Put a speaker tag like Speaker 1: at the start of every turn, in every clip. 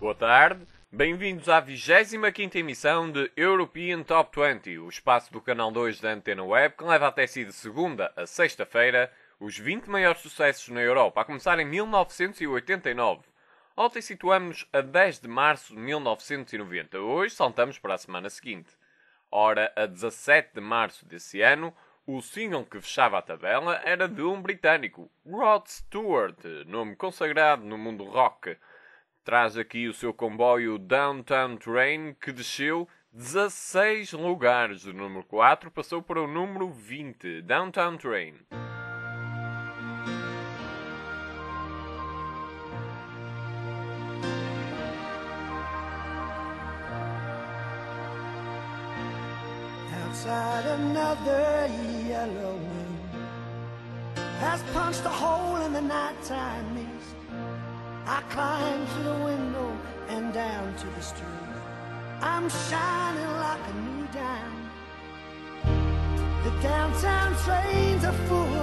Speaker 1: Boa tarde, bem-vindos à 25ª emissão de European Top 20, o espaço do canal 2 da Antena Web que leva até si de segunda a sexta-feira os 20 maiores sucessos na Europa, a começar em 1989. Ontem situamos-nos a 10 de março de 1990, hoje saltamos para a semana seguinte. Ora, a 17 de março desse ano, o single que fechava a tabela era de um britânico, Rod Stewart, nome consagrado no mundo rock. Traz aqui o seu comboio Downtown Train, que desceu 16 lugares. Do número 4 passou para o número 20, Downtown Train.
Speaker 2: Outside another yellow wind has punched a hole in the nighttime mist. I climb through the window and down to the street. I'm shining like a new dime. The downtown trains are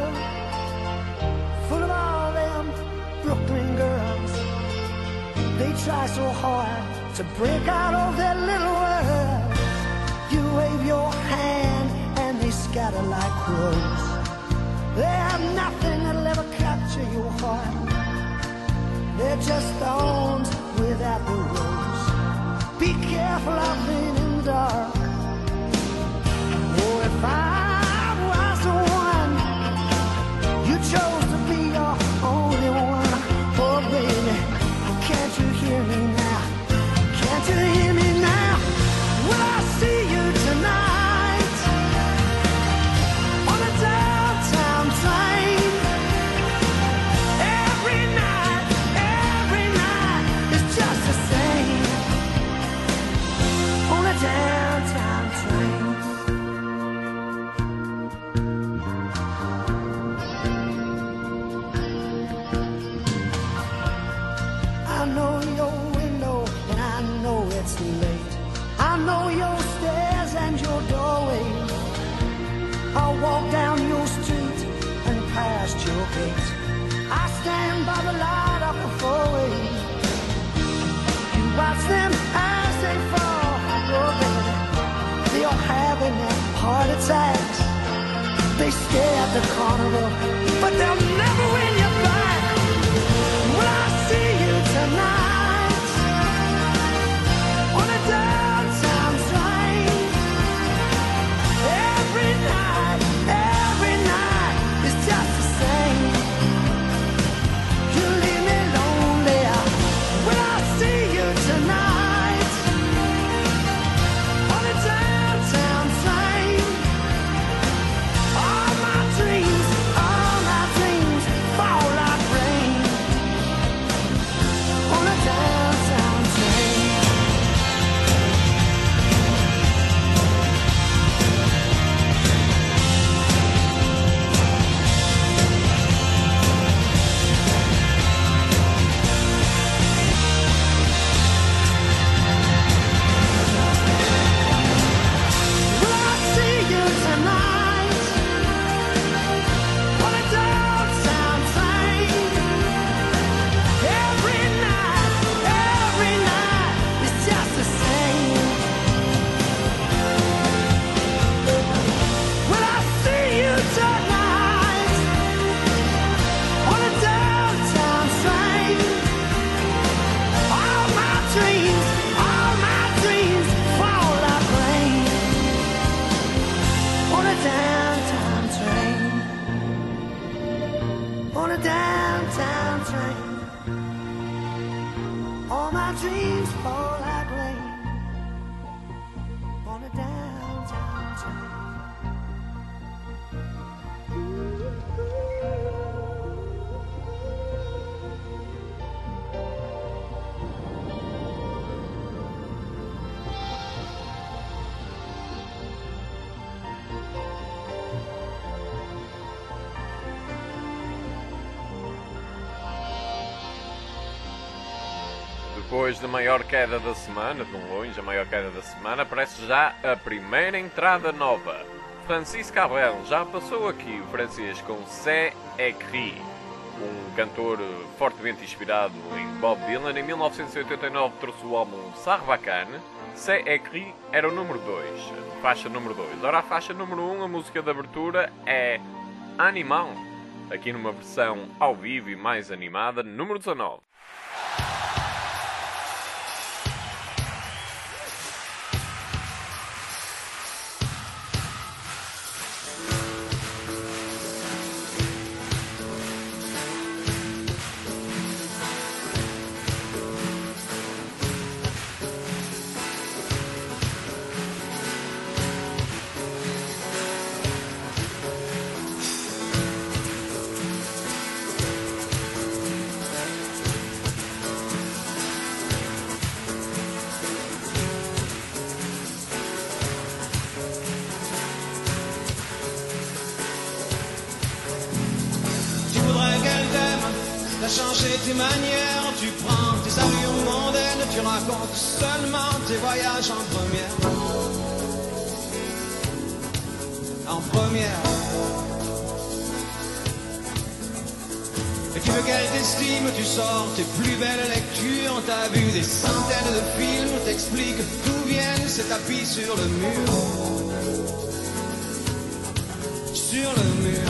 Speaker 2: full of all them Brooklyn girls. They try so hard to break out of their little world. You wave your hand and they scatter like crows. They have nothing that'll ever capture your heart. They're just thorns without the rose. Be careful out there in the dark. Oh, if I was the one you chose to be your only one. Oh, baby, can't you hear me now? Can't you hear me now? Will I see you tonight on a downtown train? Every night is just the same on a downtown train. I know your window and I know it's late. I know your stairs and your doorway. I'll walk down your street and past your gate. I stand by the light of the four-way. You watch them as they fall. Oh, baby, they are having their heart attacks. They stare at the carnival, but they'll never win you back. Will I see you tonight on a downtown train? Every night is just the same. You leave me lonely. Will I see you tonight on a downtown train? All my dreams fall like rain on a downtown train. Will I see you tonight on a downtown train? Every night is just the same. Will I see you tonight on a downtown train? All my dreams fall like rain on a downtown train. On a downtown train. All my dreams fall like rain on a downtown train.
Speaker 1: Depois da maior queda da semana, de longe a maior queda da semana, aparece já a primeira entrada nova. Francisco Cabrel já passou aqui o francês com C'est écrit. um cantor fortemente inspirado em Bob Dylan. Em 1989 trouxe o álbum Sarbacane. C'est écrit era o número 2, faixa número 2. Ora, a faixa número 1, a música de abertura é Animal, aqui numa versão ao vivo e mais animada, número 19.
Speaker 3: T'as changé tes manières, tu prends tes allures mondaines, tu racontes seulement tes voyages en première. En première. Et tu veux qu'elle t'estime, tu sors tes plus belles lectures, t'as vu des centaines de films, t'expliques d'où viennent ces tapis sur le mur. Sur le mur.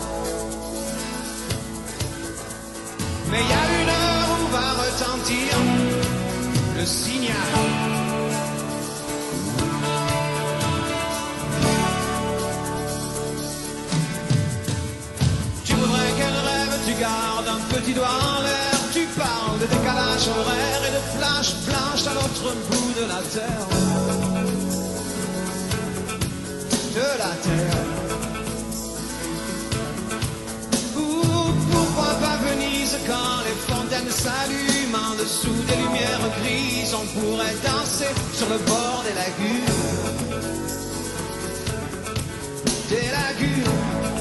Speaker 3: Mais il y a une heure où va retentir le signal. Tu voudrais qu'elle rêve, tu gardes un petit doigt en l'air. Tu parles de décalage horaire et de flashs blanches à l'autre bout de la terre. De la terre. Pourquoi pas Venise quand les fontaines s'allument en dessous des lumières grises? On pourrait danser sur le bord des lagunes. Des lagunes.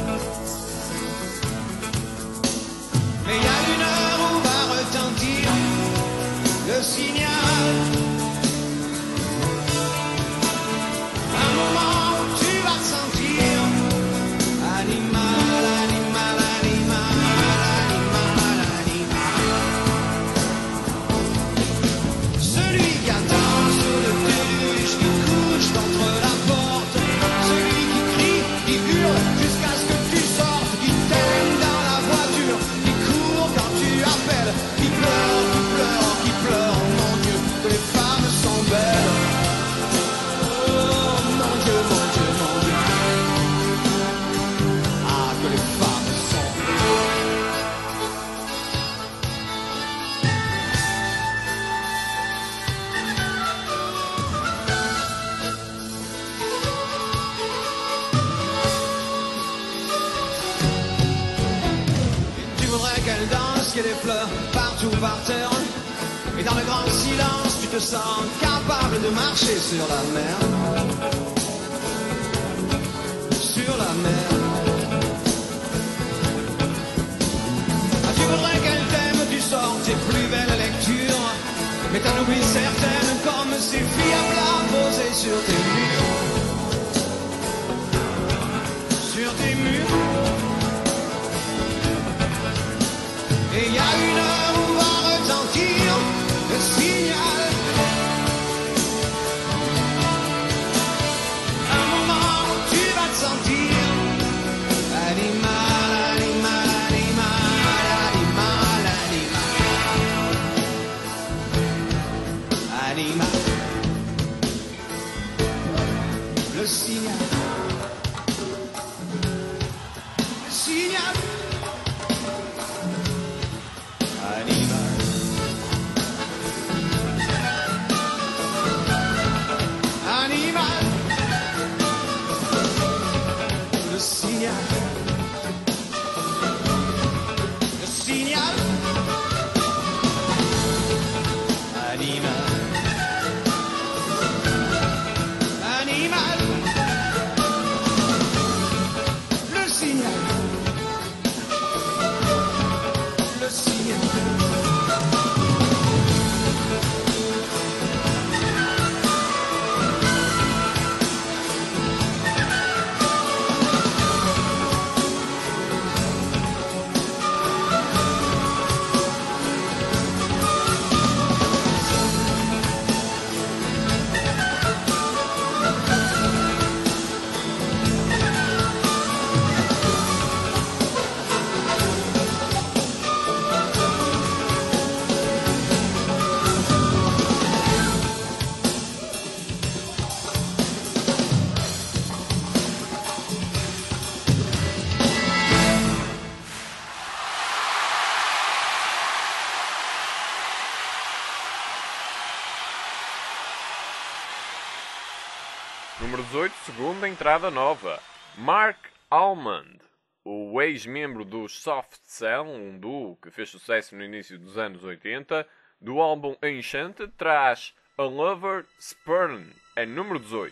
Speaker 3: Mais il y a une heure où va retentir le signal. Un moment où tu vas te sentir animal, animal, animal, animal, animal. Celui qui attend sur le déluge, qui couche contre la porte. Celui qui crie, qui hurle jusqu'à ce que tu sortes, qui t'aime dans la voiture, qui court quand tu appelles, qui pleure, qui pleure, qui pleure. Mon Dieu, que les femmes sont belles. Oh mon Dieu, mon Dieu, mon Dieu. Ah, que les femmes sont Tu voudrais qu'elle danse, qu'il y ait des fleurs partout par terre. Et dans le grand silence, tu te sens capable de marcher sur la mer. Sur la mer. Ah, tu voudrais qu'elle t'aime, tu sors tes plus belles lectures. Mais t'en oublies certaines comme ces filles à plat posées sur tes murs. Sur tes murs. Et il y a une heure où va retentir le signal. Un moment où tu vas te sentir animal, animal, animal, animal, animal. Animal. Le signal. Le signal. Animal. Animal. Le signal. Le signal. Animal. Animal.
Speaker 1: 18, segunda entrada nova. Mark Almond, o ex-membro dos Soft Cell, um duo que fez sucesso no início dos anos 80, do álbum Enchanted, traz A Lover Spurn, é número 18.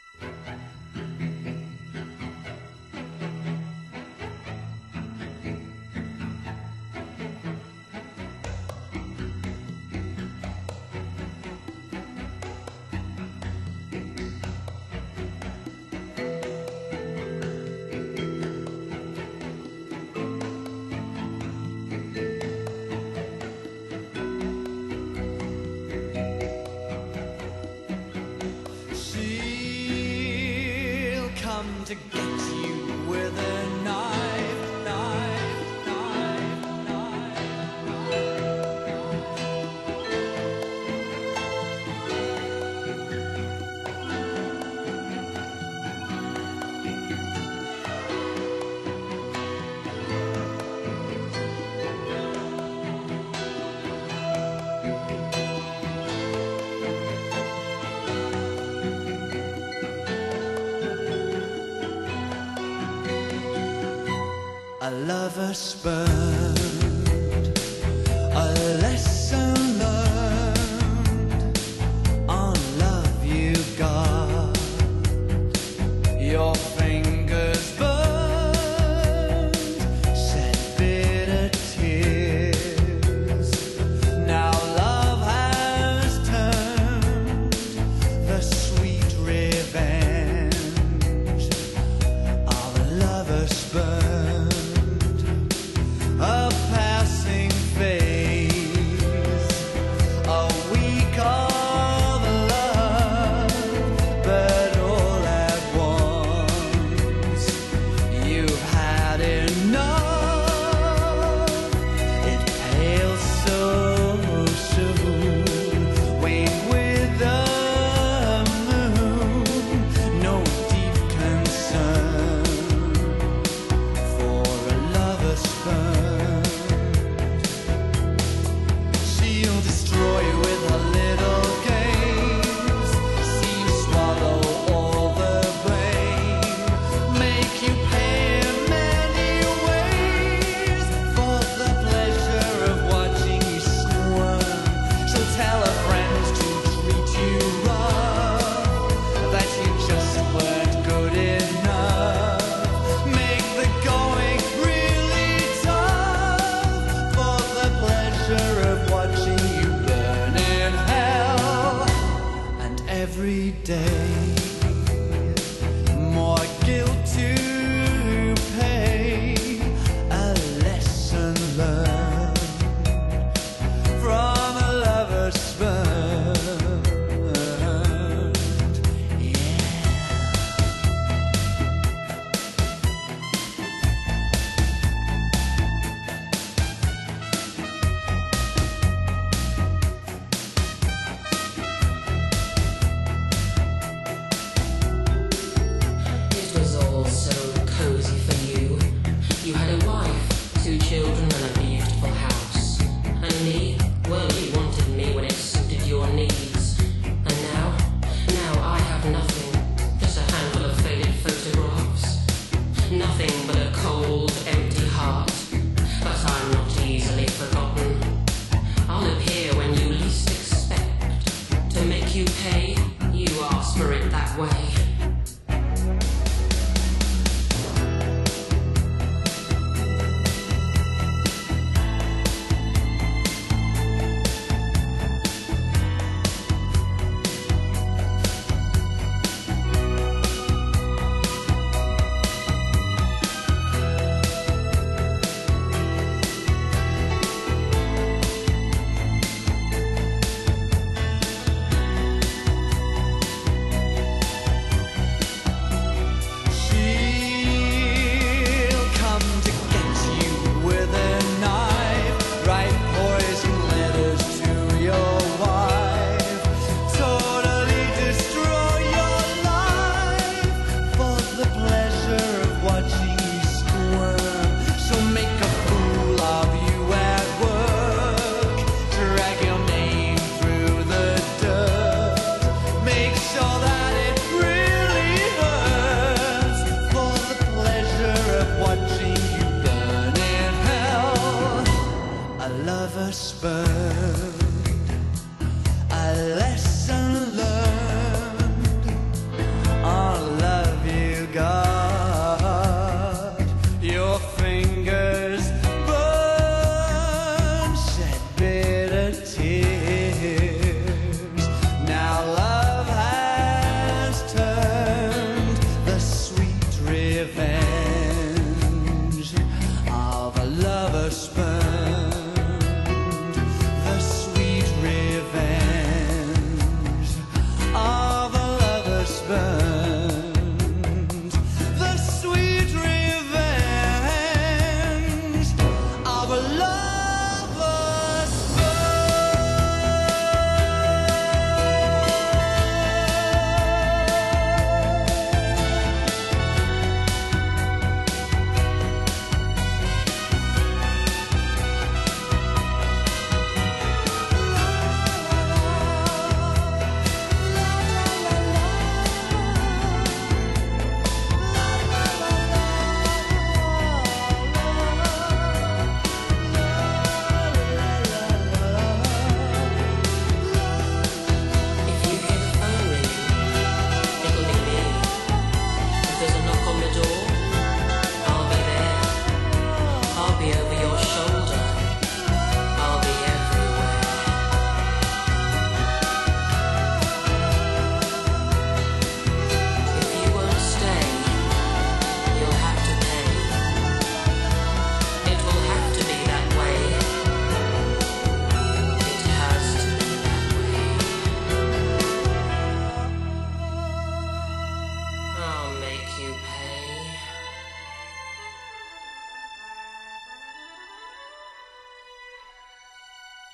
Speaker 3: She'll come to get you with a knife, knife, knife, knife. A lover spurned, a lesson learned on love you got. Your fingers burned, shed bitter tears. Now love has turned the sweet revenge of a lover spurned. A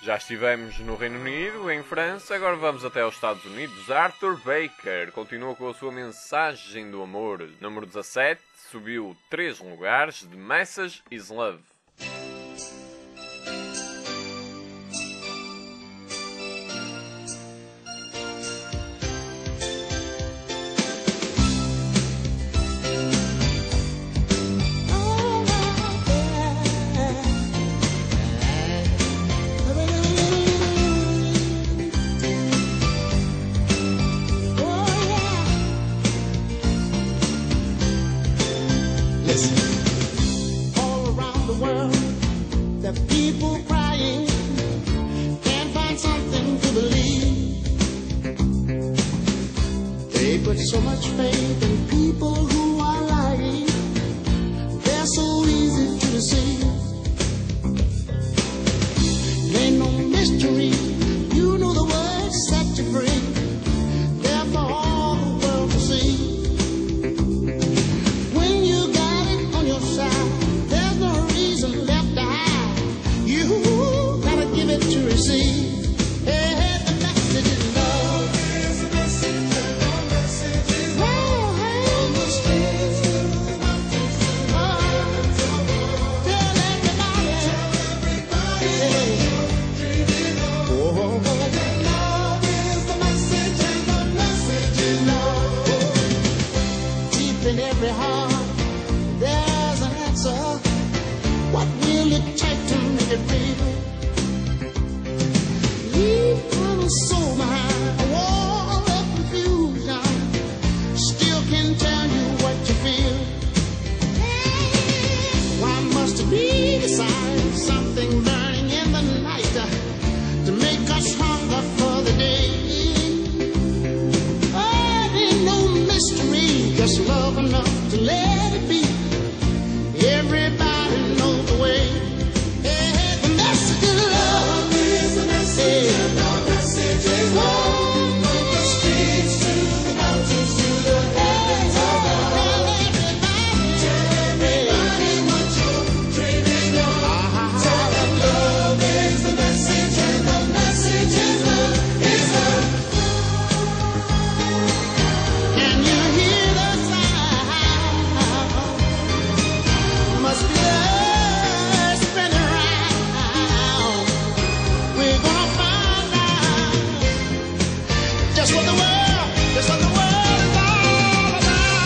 Speaker 1: Já estivemos no Reino Unido, em França, agora vamos até aos Estados Unidos. Arthur Baker continua com a sua mensagem do amor. Número 17, subiu 3 lugares, The Message is Love.
Speaker 2: All around the world, the people crying, can't find something to believe. They put so much faith in people who are lying. They're so easy to deceive. Ain't no mystery, you know the words set you free. They're for all the world to see. To receive, hey, the message is love. Is the message, the message is love. On the streets, the mountains, tell everybody, hey. Oh, love is the message, and the message is love. Deep in every heart, there's an answer. What will it take to make it real? So behind a wall of confusion, still can tell you what you feel. Why must it be the sign of something burning in the night to make us hunger for the day? Oh, it ain't no mystery, just love enough to let it be. Everybody knows the way. Hey, the message of love is the message. From the streets to the mountains to the heavens above. Tell everybody what you're dreaming of. Tell them love is the message, and the message is love, is love. Can you hear the sound? Must be love spinning around. We're gonna find out just what the world is all about.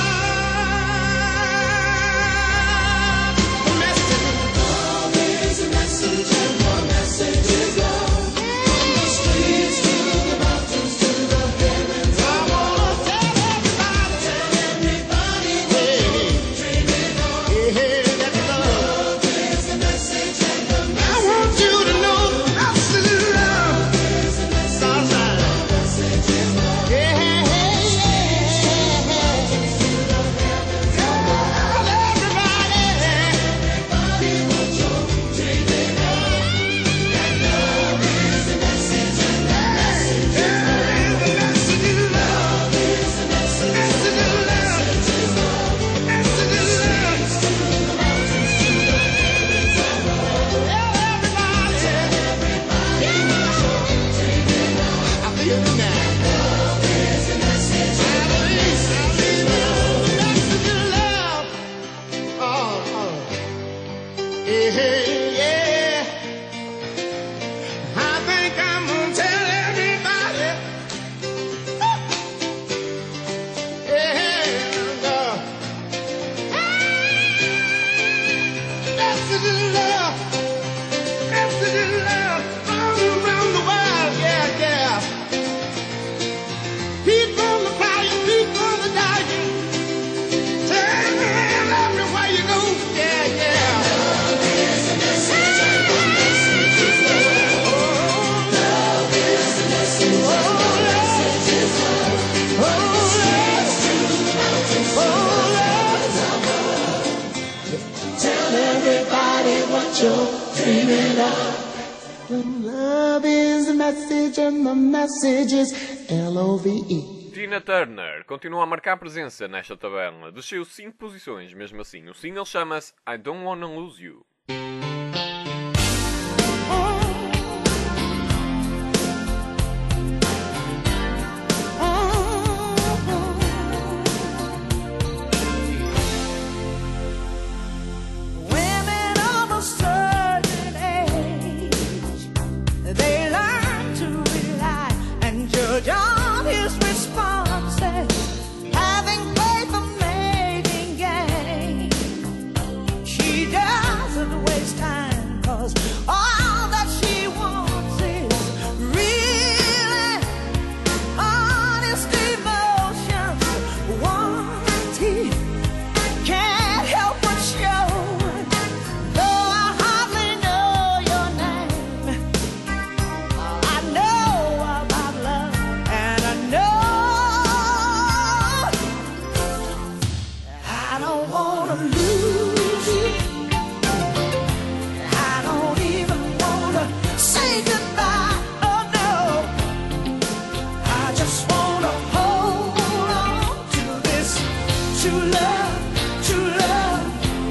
Speaker 2: The message, love is the message, and the message is love. From the streets to the mountains to the heavens, I wanna tell everybody, hey, dreaming on. Hey, that love is the message, and the message. I want you to know the message is love. Love is the message and the message is L-O-V-E.
Speaker 1: Tina Turner continua a marcar presença nesta tabela. Desceu 5 posições, mesmo assim. O single chama-se I Don't Wanna Lose You.
Speaker 2: I don't wanna lose you. I don't even wanna say goodbye. Oh no, I just wanna hold on to this true love, true love.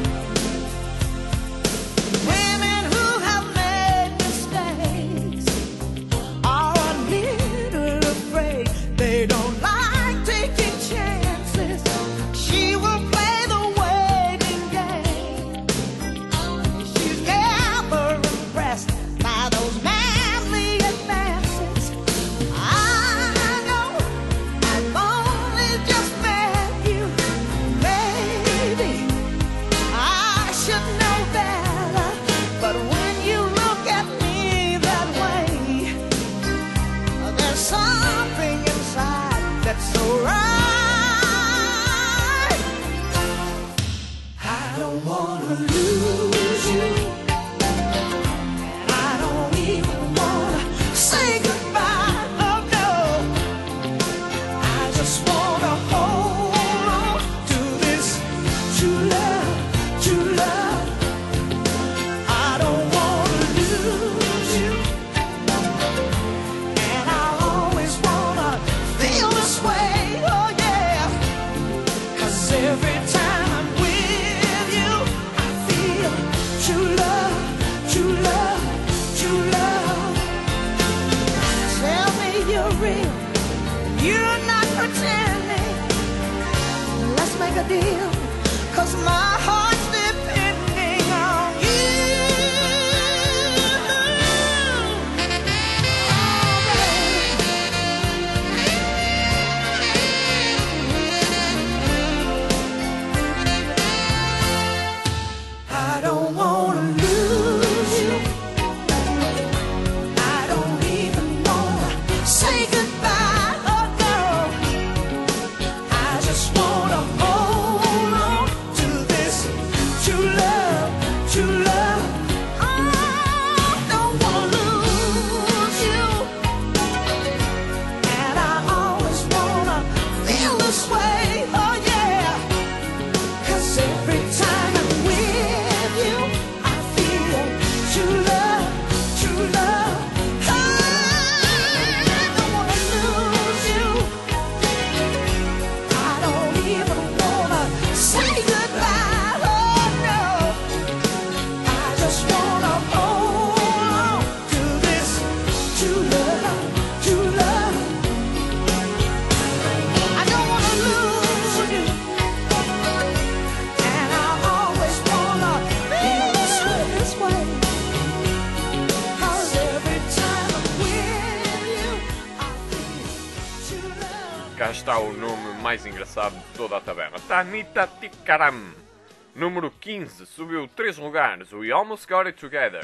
Speaker 2: Women who have made mistakes are a little afraid. They don't like taking chances. She will play the waiting game. She's never impressed by those manly advances. I know I've only just met you. Maybe I should know better. But when you look at me that way, there's something inside that's so right. I don't wanna lose you, and I don't even wanna say goodbye. Oh no, I just wanna hold on to this true love, true love. I don't wanna lose you, and I always wanna feel this way. Oh yeah, 'cause every time I'm with you, I feel true love, true love, true love. Tell me you're real, you're not pretending. Let's make a deal, 'cause my heart's depending on you. I don't wanna lose you. I don't even wanna say goodbye. Oh no, I just wanna hold on to this true love, true love. I don't wanna lose you, and I always wanna feel this way. Oh yeah, 'cause every time I'm with you, I feel true love, true love. I don't wanna lose you. I don't even wanna say goodbye. Oh no, I just wanna hold on to this true love, true love. I don't wanna lose you, and I always wanna feel this way. 'Cause every time I'm with you, I feel true love.
Speaker 1: Cá está o nome mais engraçado de toda a taberna. Tanita Tikaram. Número 15, subiu 3 lugares. We Almost Got It Together.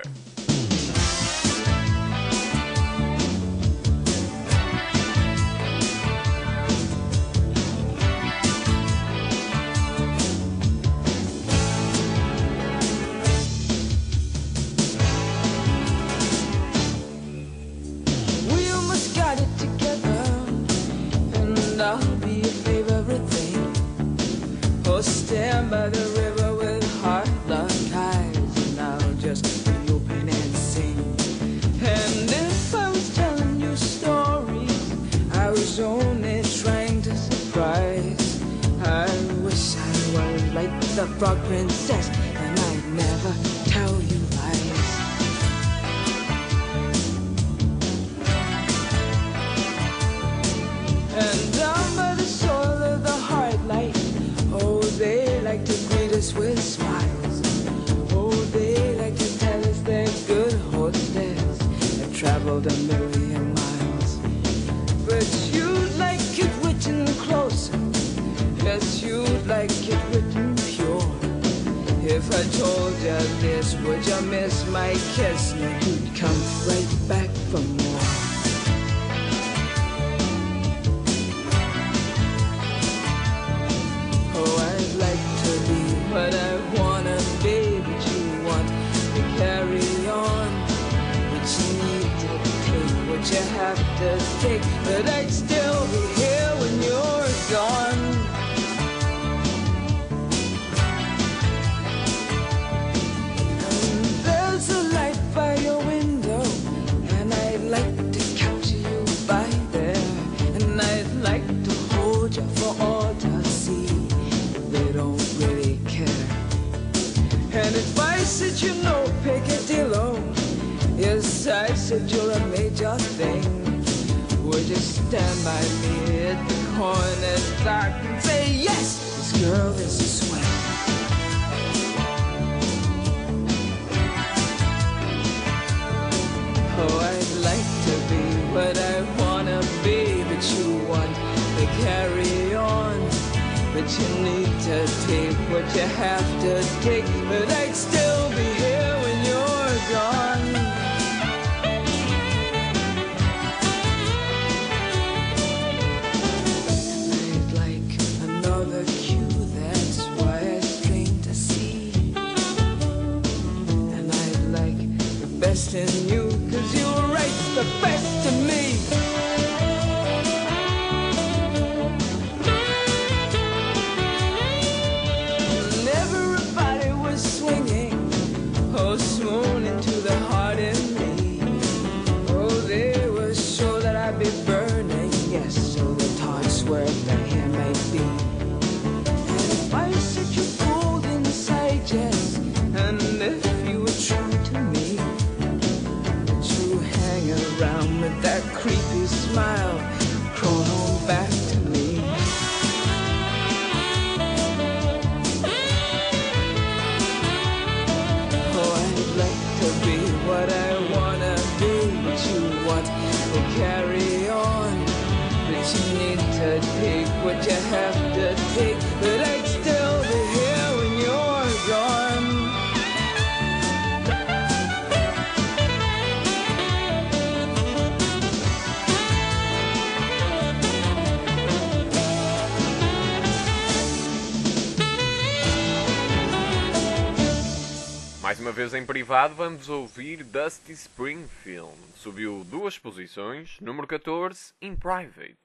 Speaker 4: We almost got it together, and I'll be your favorite thing. Oh, stand by the river with heart-locked eyes, and I'll just be open and sing. And if I was telling you stories, I was only trying to surprise. I wish I was like the frog princess, and I'd never tell you lies. And down by the soil of the hard light, oh, they like to greet us with smiles. Oh, they like to tell us they're good hostess have traveled a million miles. But you'd like it written closer, yes, you'd like it written pure. If I told you this, would you miss my kiss? No, you'd come right back for more. Oh, I'd like to be what I wanna be, but you want to carry on. But you need to take what you have to take, but I'd still be here when you're gone. said, you know, Picadillo. Yes, I said, you're a major thing. Would you stand by me at the corner dark and say, yes, this girl is a swing. Oh, I'd like to be what I wanna be, but you want to carry on. But you need to take what you have to take, but I'd still be here when you're gone. I'd like another cue, that's why I strain to see. And I'd like the best in you, 'cause you're right, the best in me. Oh, swoon into the heart in me. Oh, they were sure that I'd be burning. Yes, so the thoughts were that here might be. And if I said you cold inside, yes, and if you were true to me, would you hang around with that creepy smile, crawl on back to me? What I wanna be, but you want to carry on. But you need to take what you have to take, but I'd still be here when you're gone.
Speaker 1: Mais uma vez em privado, vamos ouvir Dusty Springfield. Subiu 2 posições, número 14, In Private.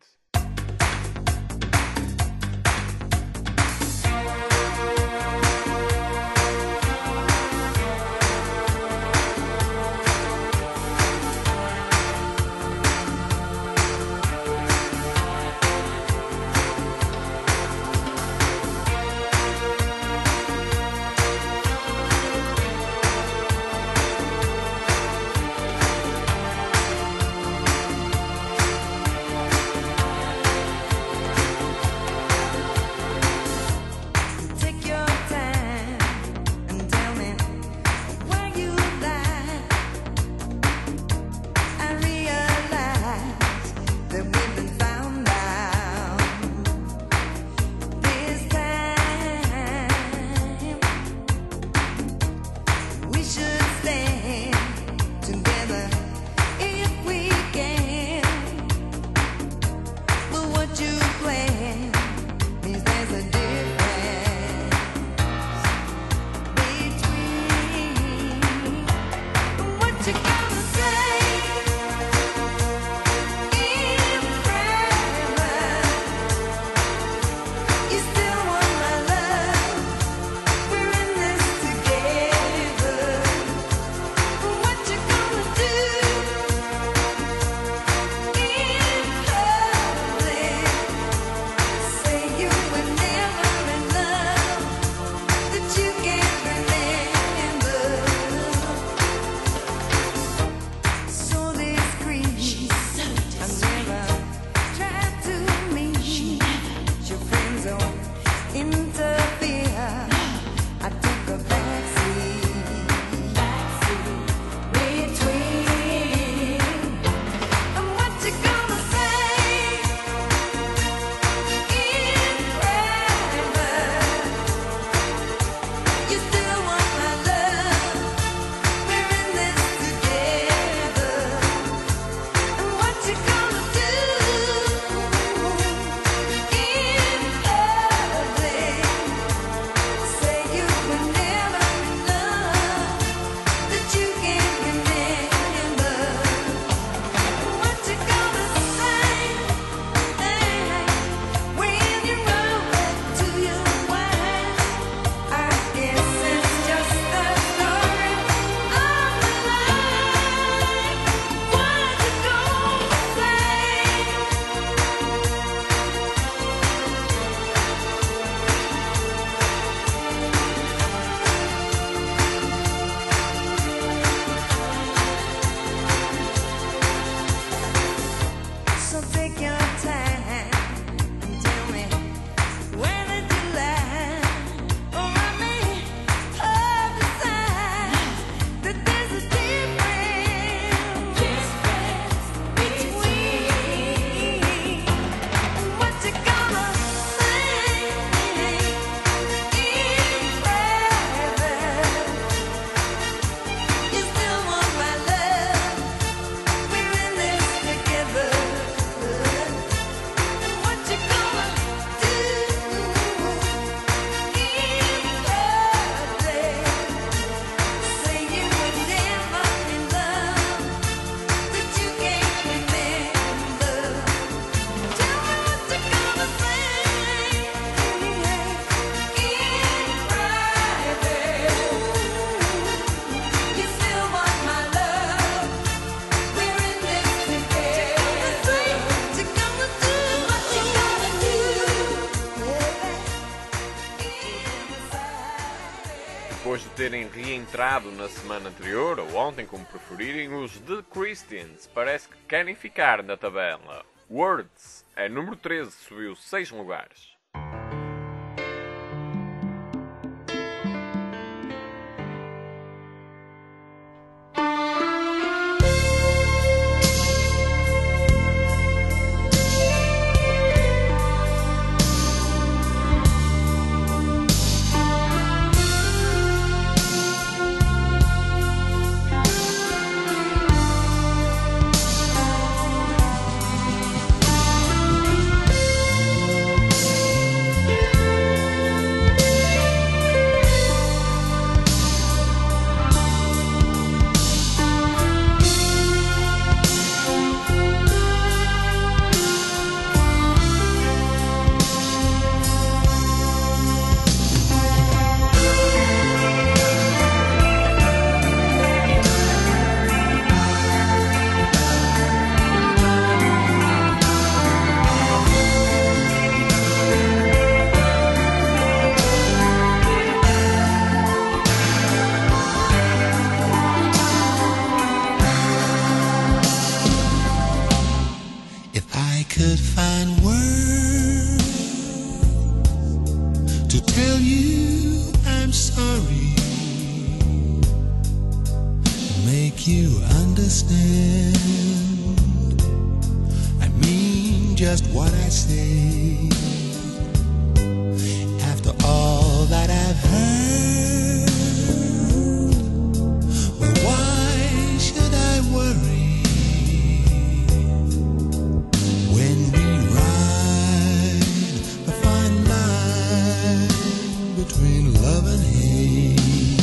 Speaker 1: depois de terem reentrado na semana anterior, ou ontem, como preferirem, os The Christians parece que querem ficar na tabela. Words é número 13, subiu 6 lugares.
Speaker 3: Could find words to tell you I'm sorry, make you understand. I mean just what I say. After all that I've heard, well, why should I worry? Between love and hate,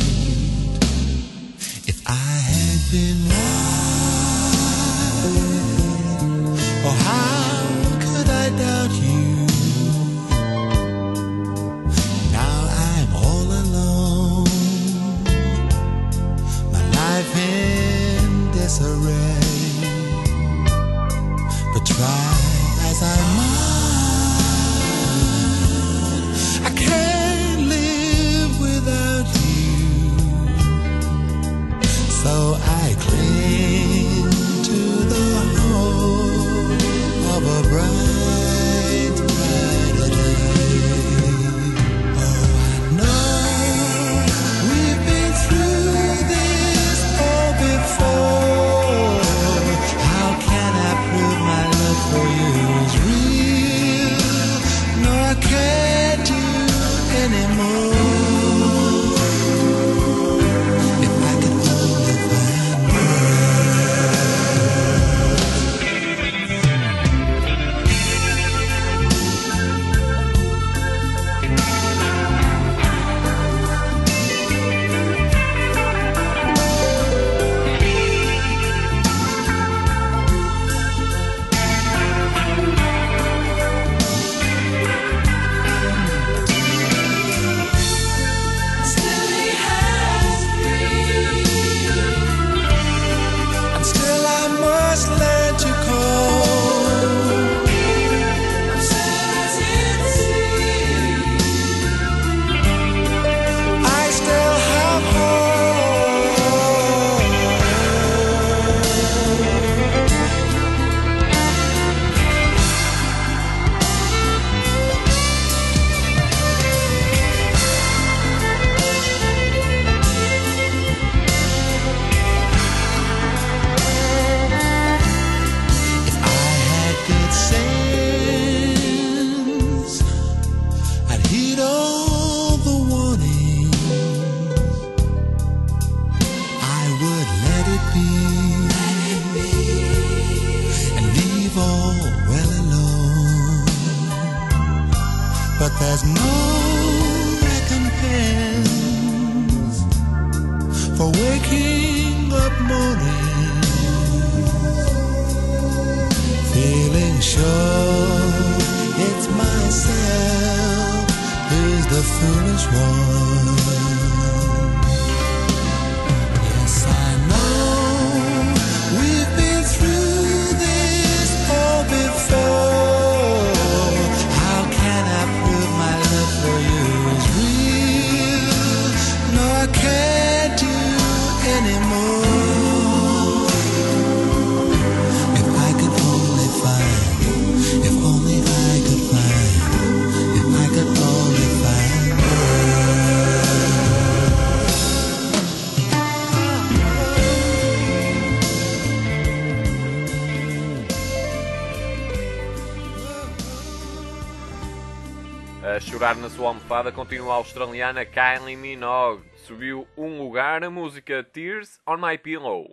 Speaker 3: if I had been right, oh how could I doubt you? Now I'm all alone, my life in disarray. But try as I might, I can't live without you, so I cling to the hope of a bright, brighter day. Oh, I know we've been through this all before. How can I prove my love for you is real? No, I can't do anymore. If I could only find but there's no recompense for waking up morning feeling sure it's myself who's the foolish one. Yes, I know we've been through this all before. How can I prove my love for you is real? No, I can't.
Speaker 1: A chorar na sua almofada continua a australiana Kylie Minogue. Subiu um lugar a música Tears on My Pillow.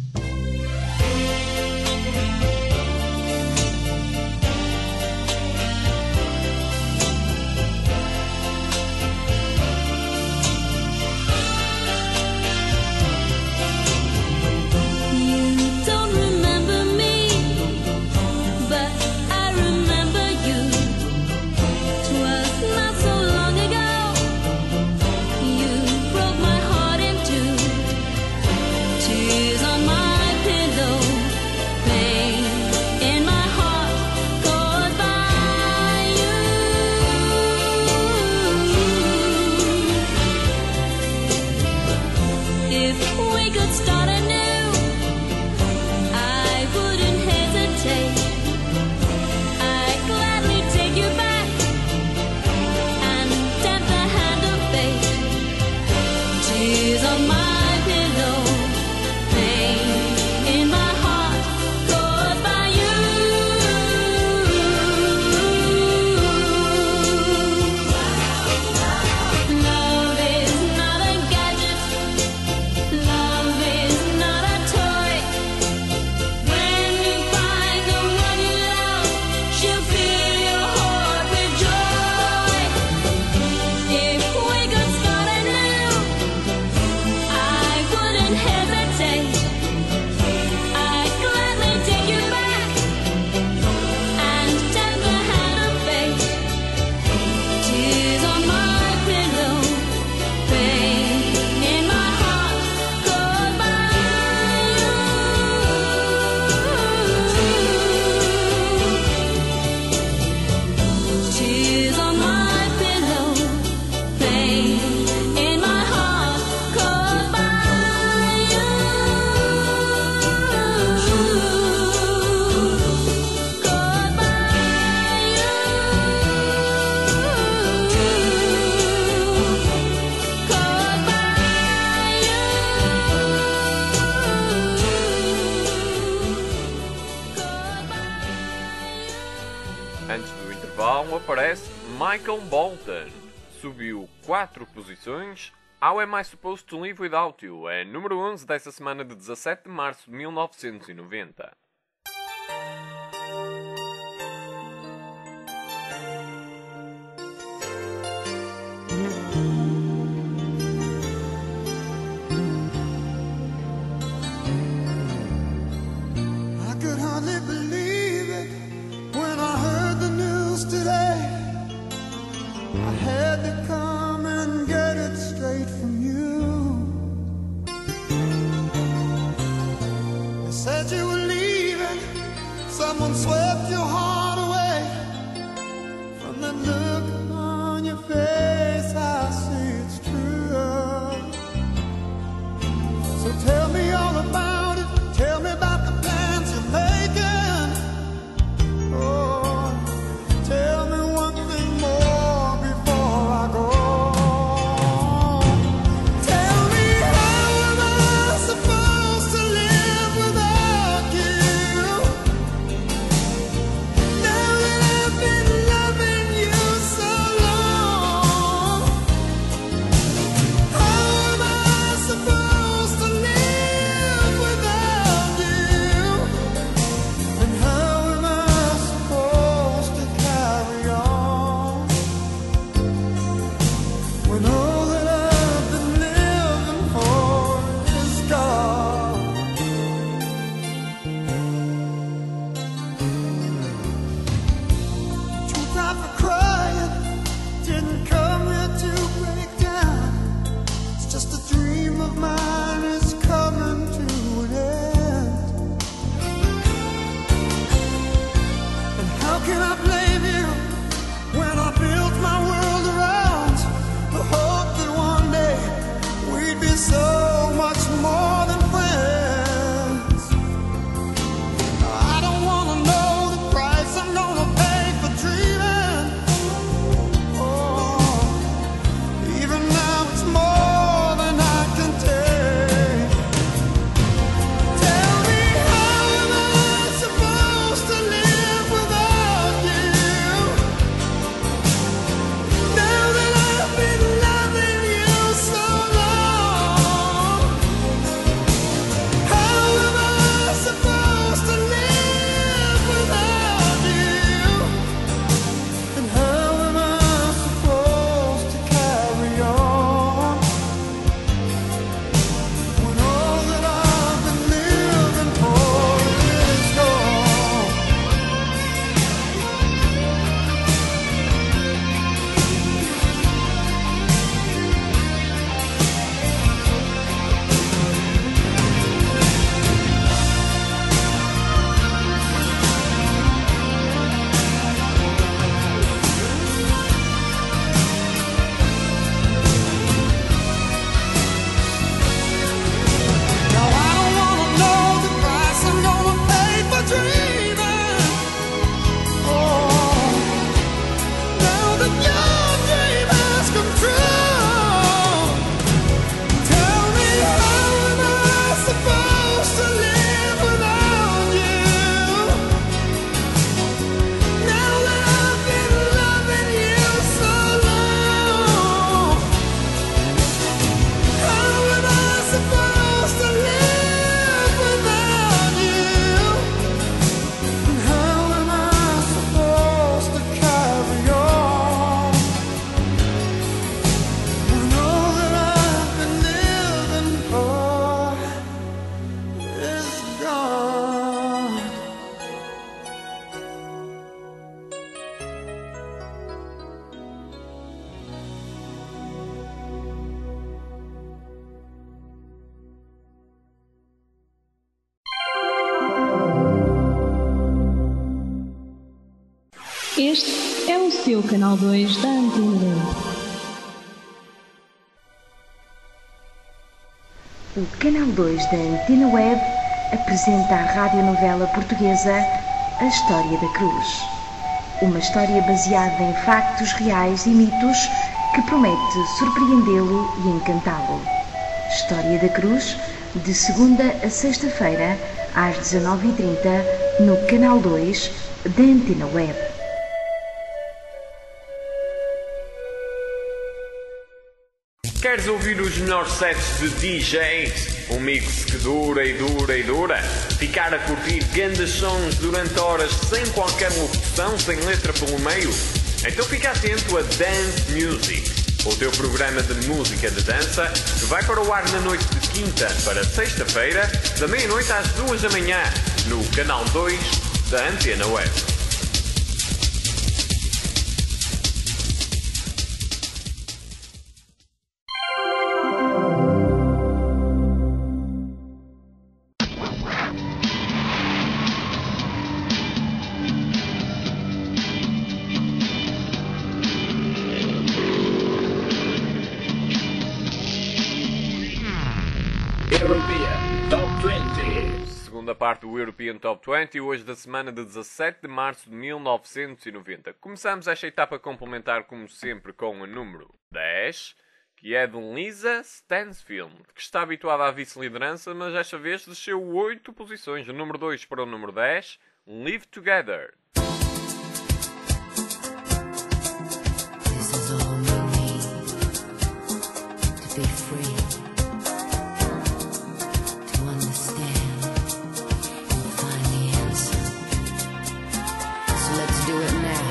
Speaker 1: Antes do intervalo aparece Michael Bolton. Subiu 4 posições. How Am I Supposed to Live Without You? É número 11 dessa semana de 17 de março de 1990.
Speaker 3: I could hardly believe it when I heard the news today. I had to come and get it straight from you. They said you were leaving, someone swept your heart away. From that look on your face, I see it's true. So tell me all about it, tell me about the plans you're making. Oh, tell me one thing more before I go. Tell me, how am I supposed to live without you?
Speaker 5: Este é o seu canal 2 da Antena 2.
Speaker 6: O canal 2 da Antena Web apresenta à radionovela portuguesa A História da Cruz. Uma história baseada em factos reais e mitos que promete surpreendê-lo e encantá-lo. História da Cruz, de segunda a sexta-feira, às 19h30, no canal 2 da Antena Web.
Speaker 1: Queres ouvir os melhores sets de DJs? Um mix que dura e dura e dura? Ficar a curtir grandes sons durante horas sem qualquer locução, sem letra pelo meio? Então fica atento a Dance Music, o teu programa de música de dança, que vai para o ar na noite de quinta para sexta-feira, da meia-noite às 2 da manhã, no canal 2 da Antena Web.
Speaker 7: European Top 20.
Speaker 1: Segunda parte do European Top 20, hoje da semana de 17 de março de 1990. Começamos esta etapa complementar, como sempre, com o número 10, que é de Lisa Stansfield, que está habituada à vice-liderança, mas desta vez desceu 8 posições, do número 2 para o número 10, Live Together.
Speaker 8: This is all we need to be free, to understand and find the answer. So let's do it now.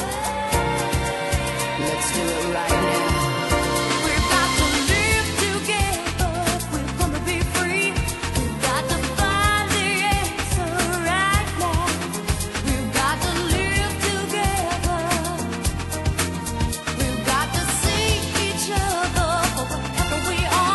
Speaker 8: Let's do it right now. We've got to live together. We're gonna be free. We've got to find the answer right now. We've got to live together. We've got to see each other for whatever we are.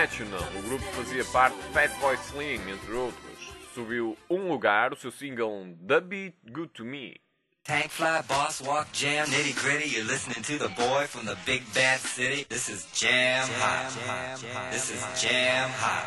Speaker 1: International, o grupo que fazia parte de Fatboy Slim, entre outros. Subiu um lugar o seu single "The Beat Good to Me".
Speaker 9: Tank fly, boss walk, jam, nitty gritty. You're listening to the boy from the big bad city. This is jam hot. This is jam hot.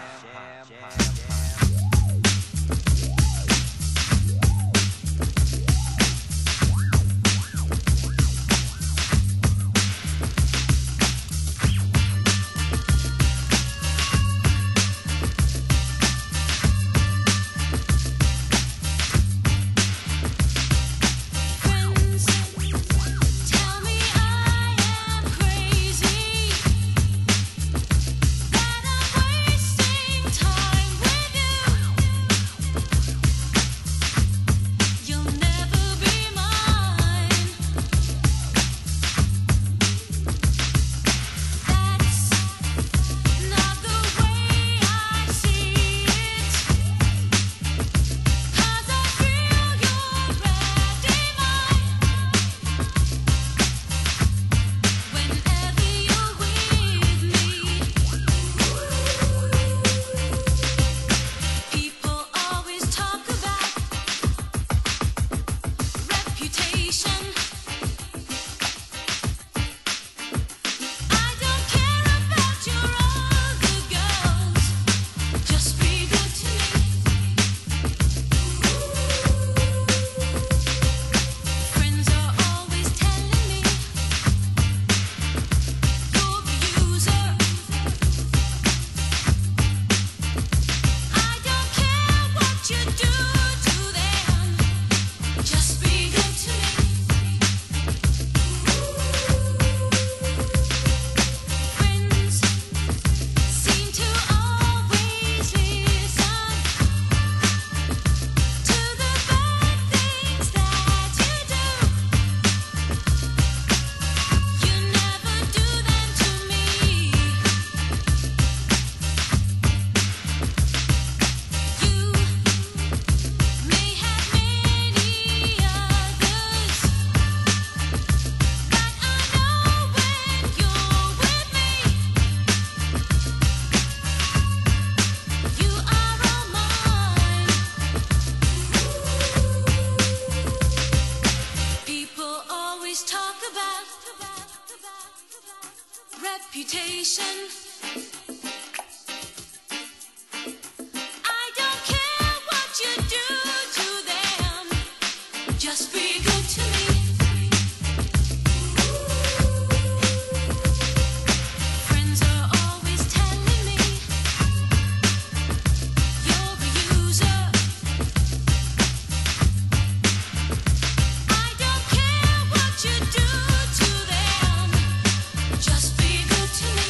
Speaker 8: Tell me I am crazy, that I'm wasting time with you. You'll never be mine. That's not the way I see it. 'Cause I feel you're ready mine. Whenever you're with me, people always talk about reputation. I don't care about your other girls, just be good to me. Friends are always telling me you're the user. I don't care what you do to them, just be good to me. Friends seem to always listen to the bad things that you do. You never do them to me. You may have many others, but I know when you're with me, you are all mine. People always talk about reputation. I don't care what you do to them, just be good to me. Friends are always telling me you're the user. I don't care what you do to them, just be good to me.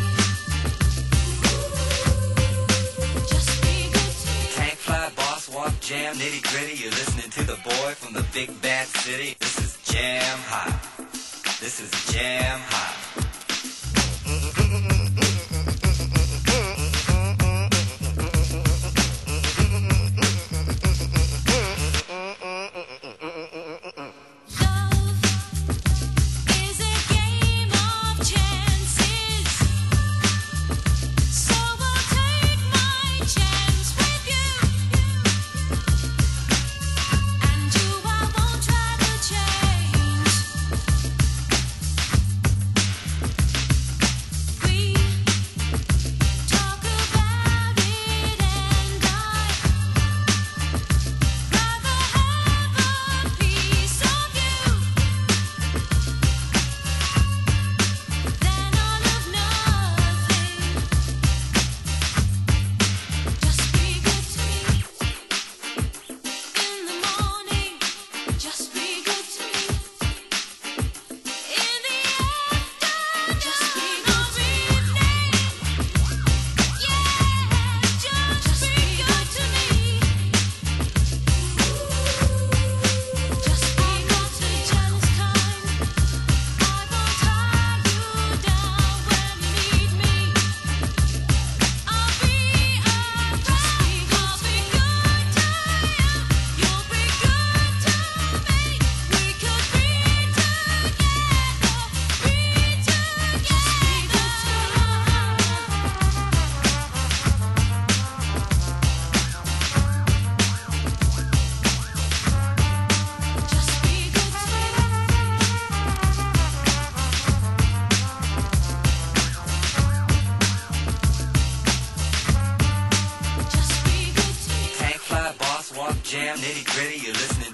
Speaker 8: Just be good to me.
Speaker 9: Tank fly, boss walk, jam, nitty gritty. You're listening to the boy from the big bad city. This is jam hot. This is jam hot.
Speaker 8: Love is a game of chances, so I'll take my chance with you. And you, I won't try to change. We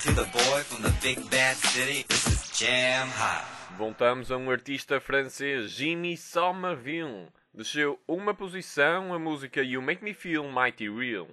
Speaker 9: to the boy from the big bad city. This is Jam Hot.
Speaker 1: Voltamos a um artista francês, Jimmy Somerville. Desceu uma posição a música You Make Me Feel Mighty Real.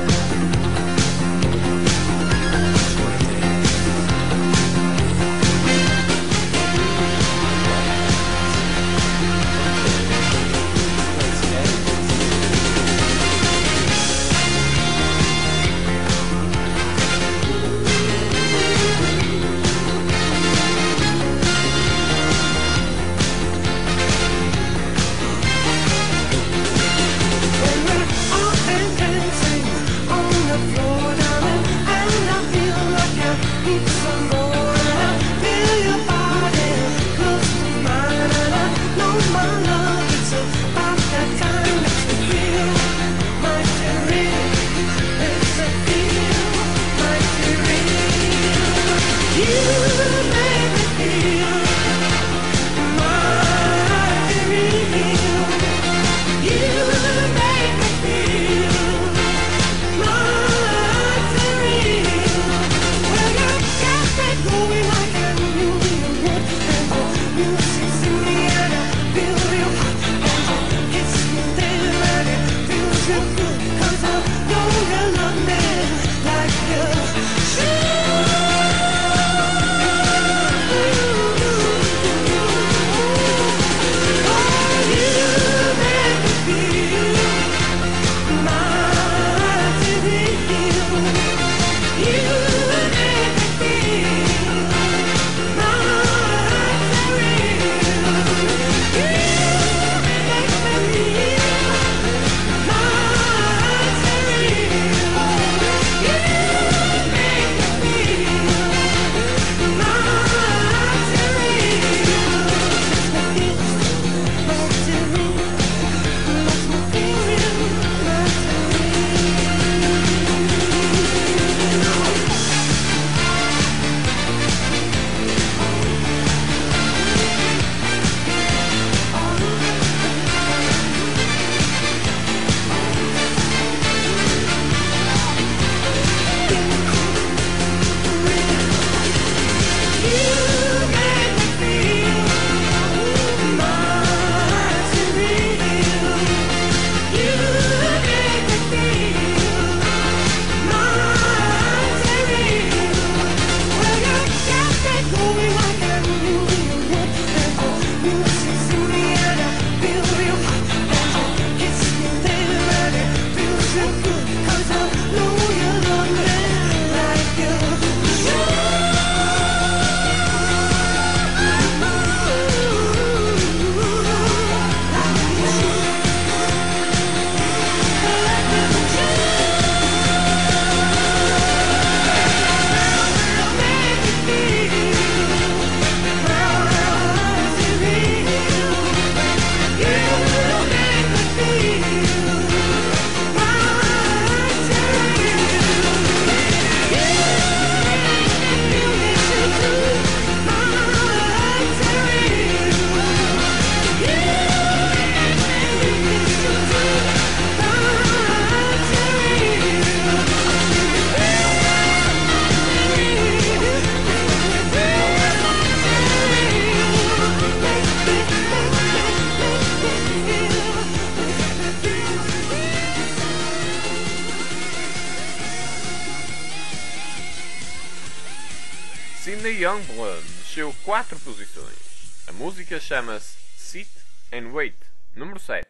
Speaker 1: Cindy Youngblood desceu 4 posições. A música chama-se Sit and Wait, número 7.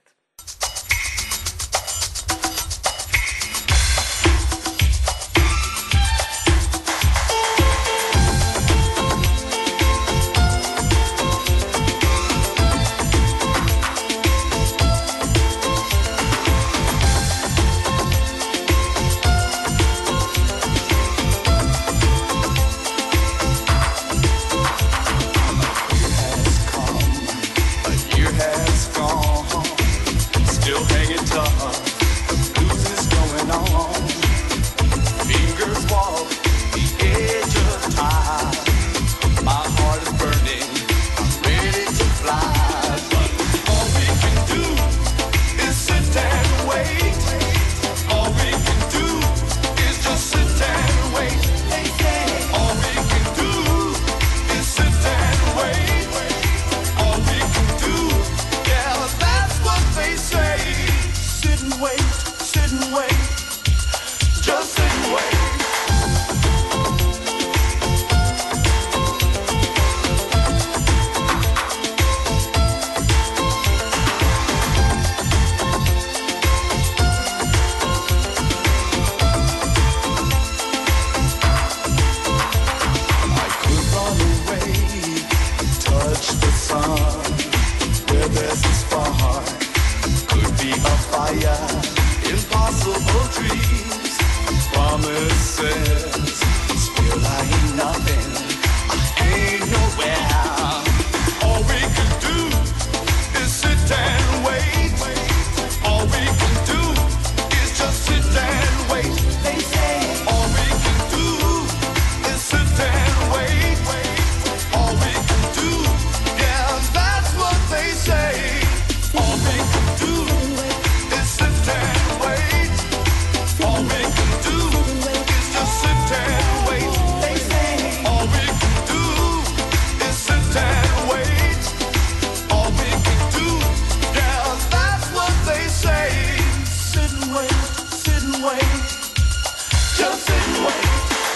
Speaker 3: A year has gone. dreams, promises. Still I ain't nothing, I ain't nowhere. All we can do is sit and wait. All we can do is just sit and wait. They say all we can do is sit and wait. All we can do, yeah, that's what they say. All we can do is sit and wait. All we can do is just sit and wait. They say all we can do is sit and wait. All we can do, yeah, that's what they say. Sit and wait, sit and wait. Just sit and wait.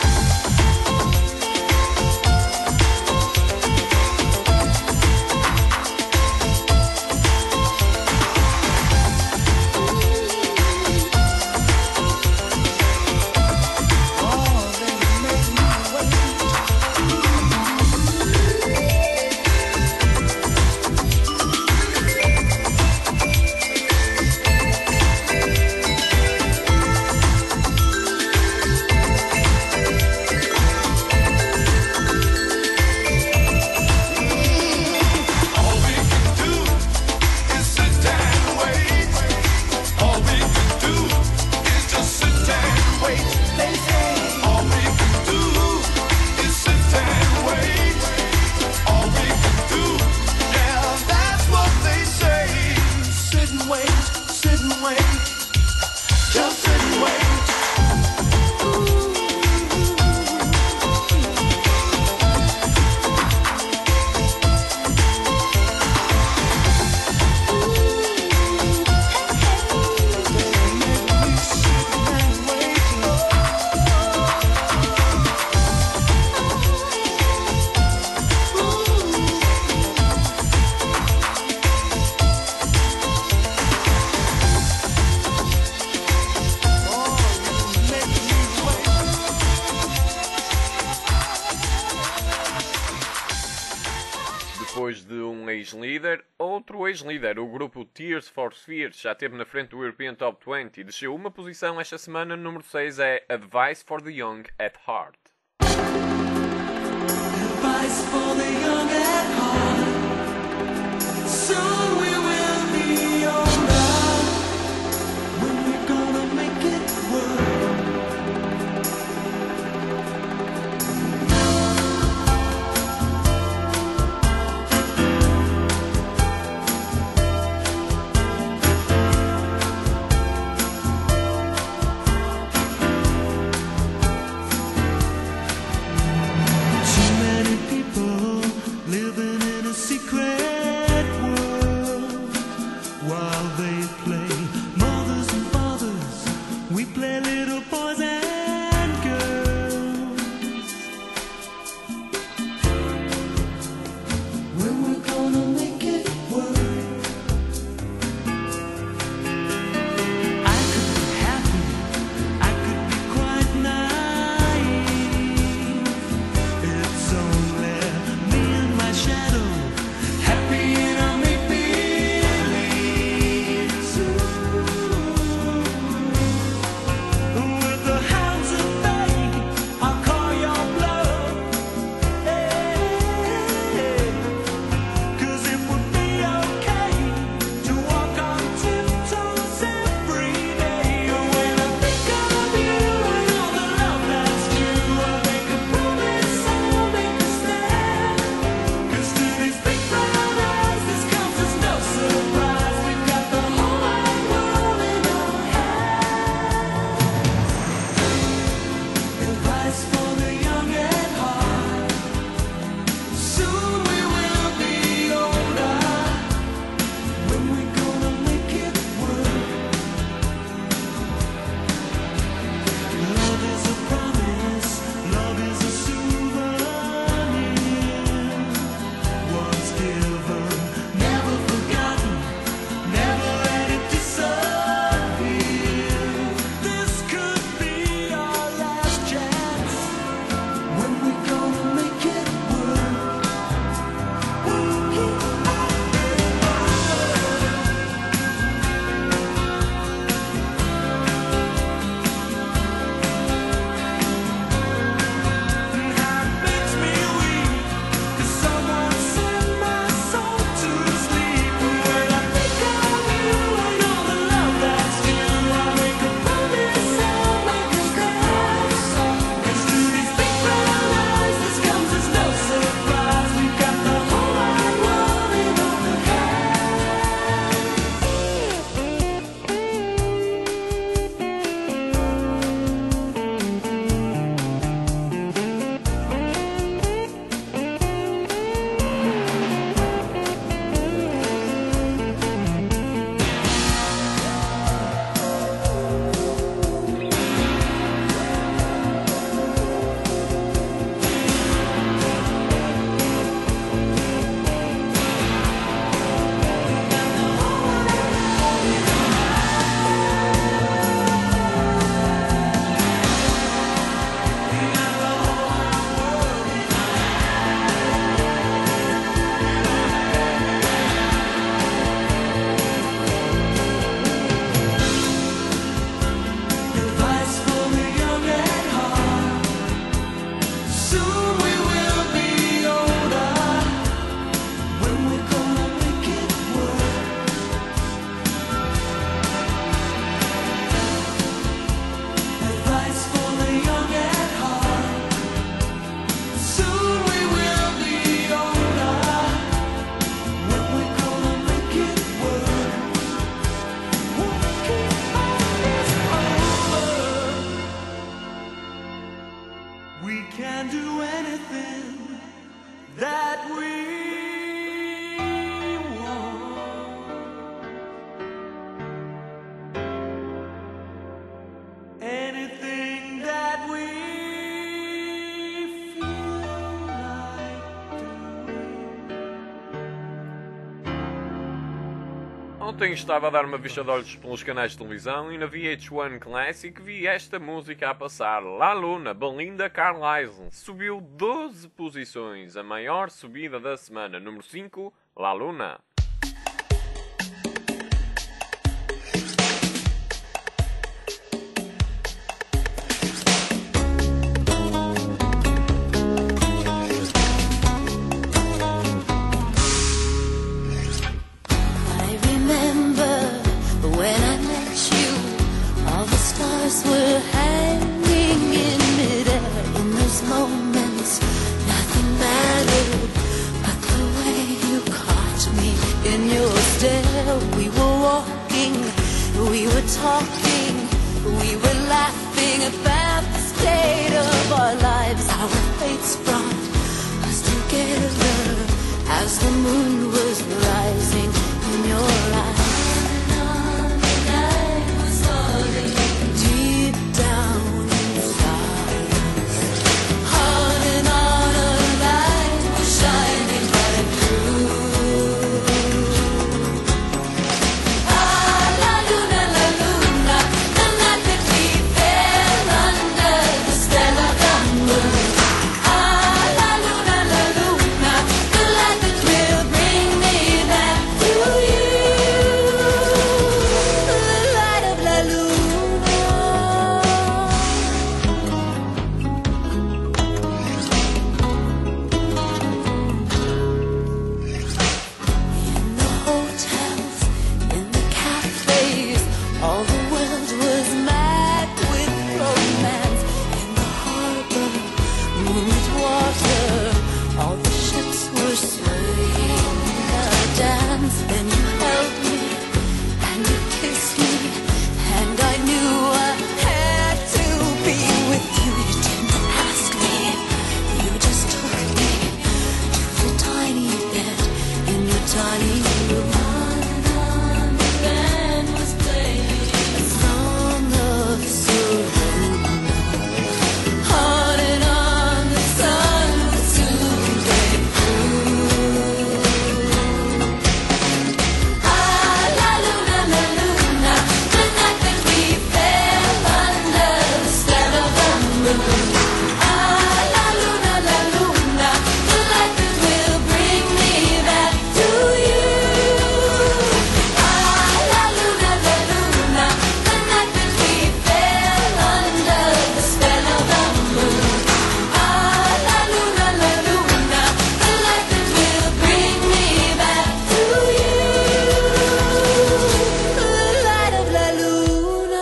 Speaker 1: Depois de um ex-líder, outro ex-líder, o grupo Tears for Fears, já esteve na frente do European Top 20 e desceu uma posição esta semana. No número 6 é Advice for the Young at Heart.
Speaker 3: Advice for the young at heart. Soon we will be older. When we're gonna make it work.
Speaker 1: Ontem estava a dar uma vista de olhos pelos canais de televisão e na VH1 Classic vi esta música a passar. La Luna, Belinda Carlisle. Subiu 12 posições, a maior subida da semana. Número 5, La Luna.
Speaker 8: I remember when I met you, all the stars were hanging in midair. In those moments, nothing mattered but the way you caught me in your stare. We were walking, we were talking, we were laughing about the state of our lives. Our fates brought us together as the moon was rising in your eyes. Deep down inside, on and on a light was shining right through. Ah, la luna, the night that we fell under the stellar moon. Ah, la luna, the light that will bring me back to you. The light of la luna. In the hotels, in the cafes, all the world was mad with romance. In the harbor, moonlit water, all the ships were swaying a dance. Then you held me and you kissed me, and I knew I had to be with you. You didn't ask me, you just took me to the tiny bed in your tiny room. On the band was playing a song of surrender. On and on the sun would soon break through. Ah, la luna, the night that we fell under the spell of the moon. Ah, la luna, the light that will bring me back to you. Ah, la luna, the night that we fell under the spell of the moon. Ah, la luna, the light that will bring me back to you. The light of la luna.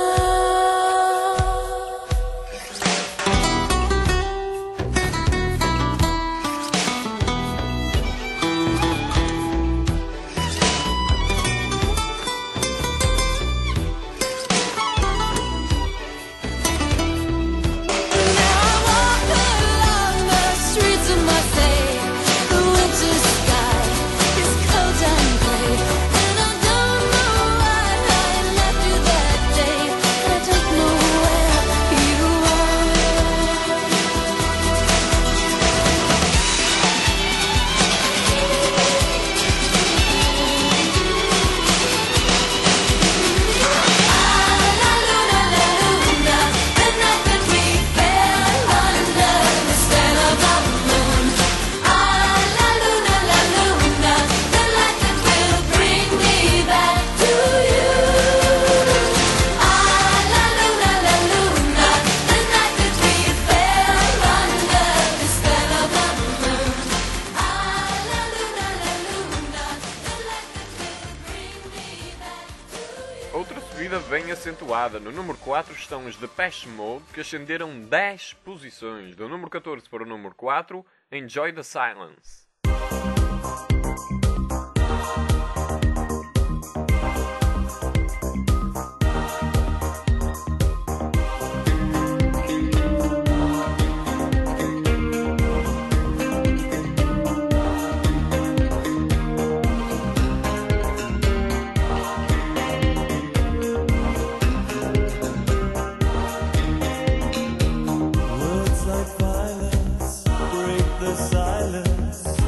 Speaker 8: Now I walk along the streets of Marseille. The winter sky is cold and gray, and I don't know why I left you that day. I don't know where you are. Ah, la luna, the night that we fell under the spell of the moon. Ah, la luna, the light that will bring me back to you. Ah, la luna, the night that we fell under the spell of the moon. Ah, la luna, the light that will bring me back to you.
Speaker 1: Outra subida bem acentuada. No número 4 estão os Depeche Mode, que ascenderam 10 posições. Do número 14 para o número 4, Enjoy the Silence.
Speaker 10: Words like violence break the silence.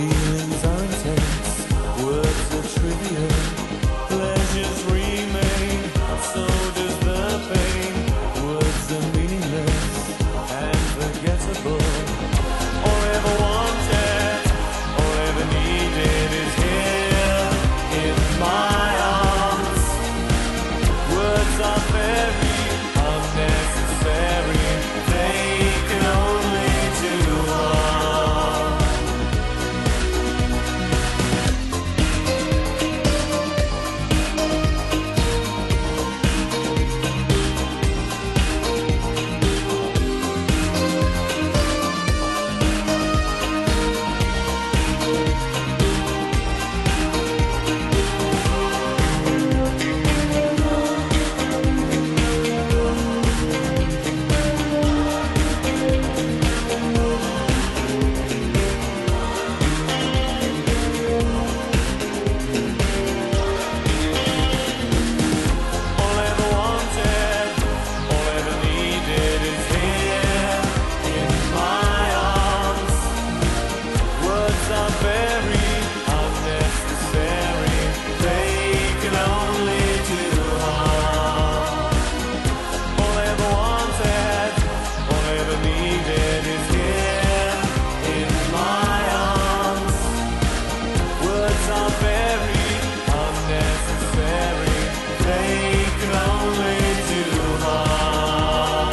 Speaker 10: Feelings are intense, words are trivial, pleasures remain, so does the pain. Words are meaningless and forgettable. All ever wanted, all ever needed is here in my arms. Words are very unnecessary, they can only do harm. All ever wanted, all ever needed is here in my arms. Words are very unnecessary, they can only do harm. All ever wanted, all ever needed is here in my arms. Words are very unnecessary, they can only do harm.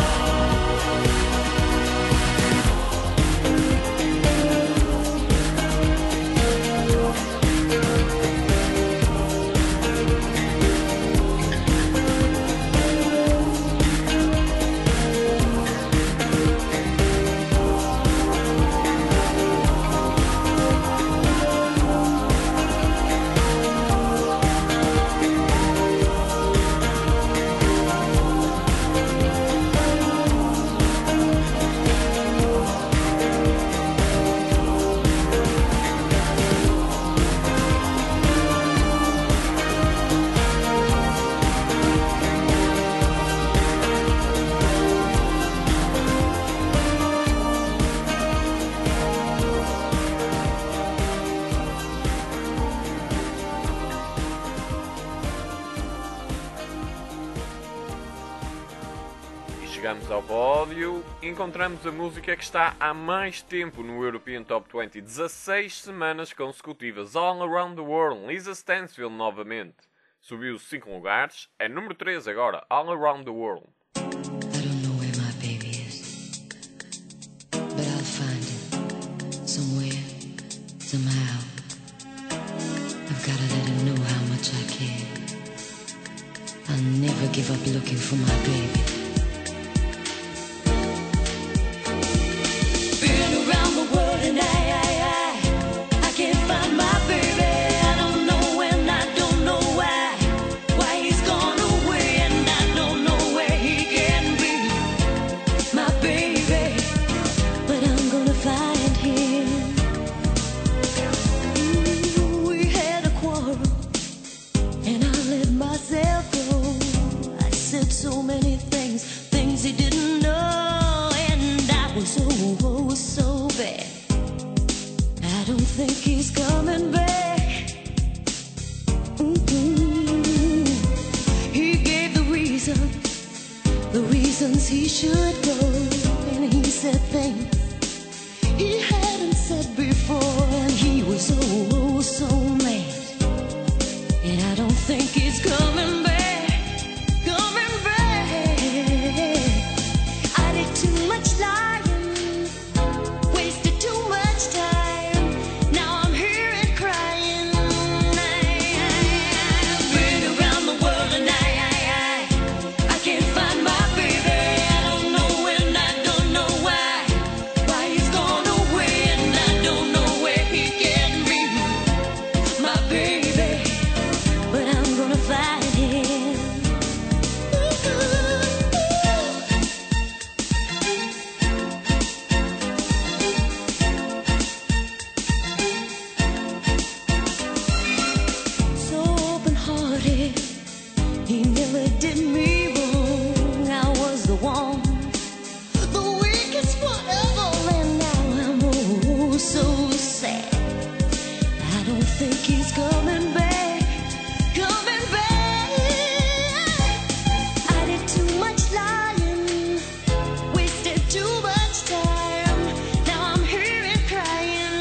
Speaker 1: E chegamos ao pódio, encontramos a música que está há mais tempo no European Top 20, 16 semanas consecutivas, All Around the World, Lisa Stansfield novamente. Subiu 5 lugares, é número 3 agora, All Around the World.
Speaker 11: I don't know where my baby is, but I'll find him somewhere, somehow. I've gotta let him know how much I care. I'll never give up looking for my baby. Been around the world and I can't find my baby. I don't know when, I don't know why he's gone away, and I don't know where he can be, my baby. But I'm gonna find him. Ooh, we had a quarrel, and I let myself go. I said so many things don't think he's coming back, coming back. I did too much lying, wasted too much time. Now I'm here and crying.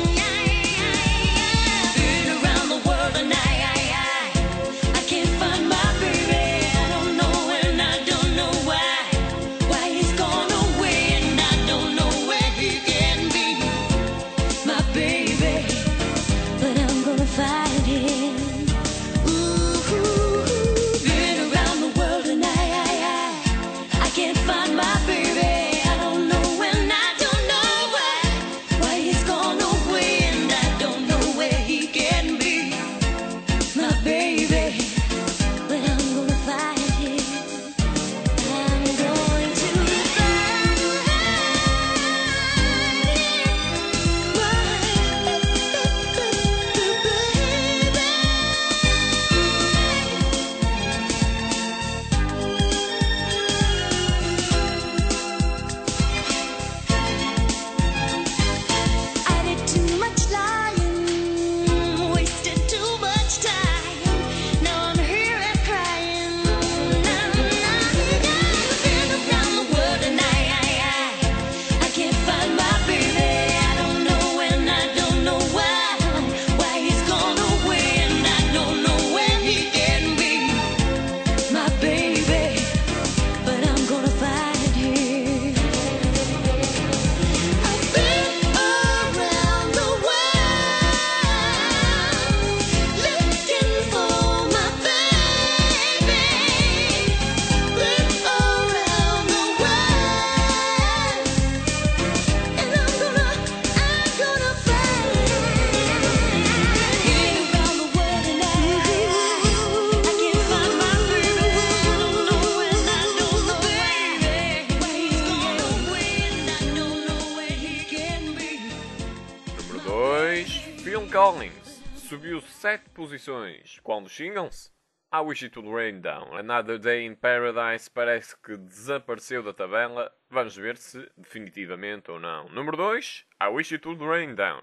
Speaker 11: Been around the world and I can't find my baby. I don't know and I don't know why he's gone away, and I don't know where he can be, my baby. But I'm gonna find him. Ooh, been around the world and I can't find my baby. I don't know and I don't know why he's gone away, and I don't know where he can be, my baby. But I'm gonna find him. I'm going to find I did too much lying, wasted too much time. Now I'm here and crying. Been around the world and I can't find my baby. I don't know and I don't know why he's gone away, and I don't know where he can be, my baby. But I'm gonna find him. I've been around the world looking for my baby. Been around the world, and I'm gonna find him. Been around the world and I can't find my baby. I don't know and I don't know baby why he's gone away, and I don't know where he can be.
Speaker 1: Número 2, Phil Collins. Subiu 7 posições. Quando xingam-se? I Wish It Would Rain Down. Another Day in Paradise parece que desapareceu da tabela. Vamos ver se definitivamente ou não. Número 2, I Wish It Would Rain Down.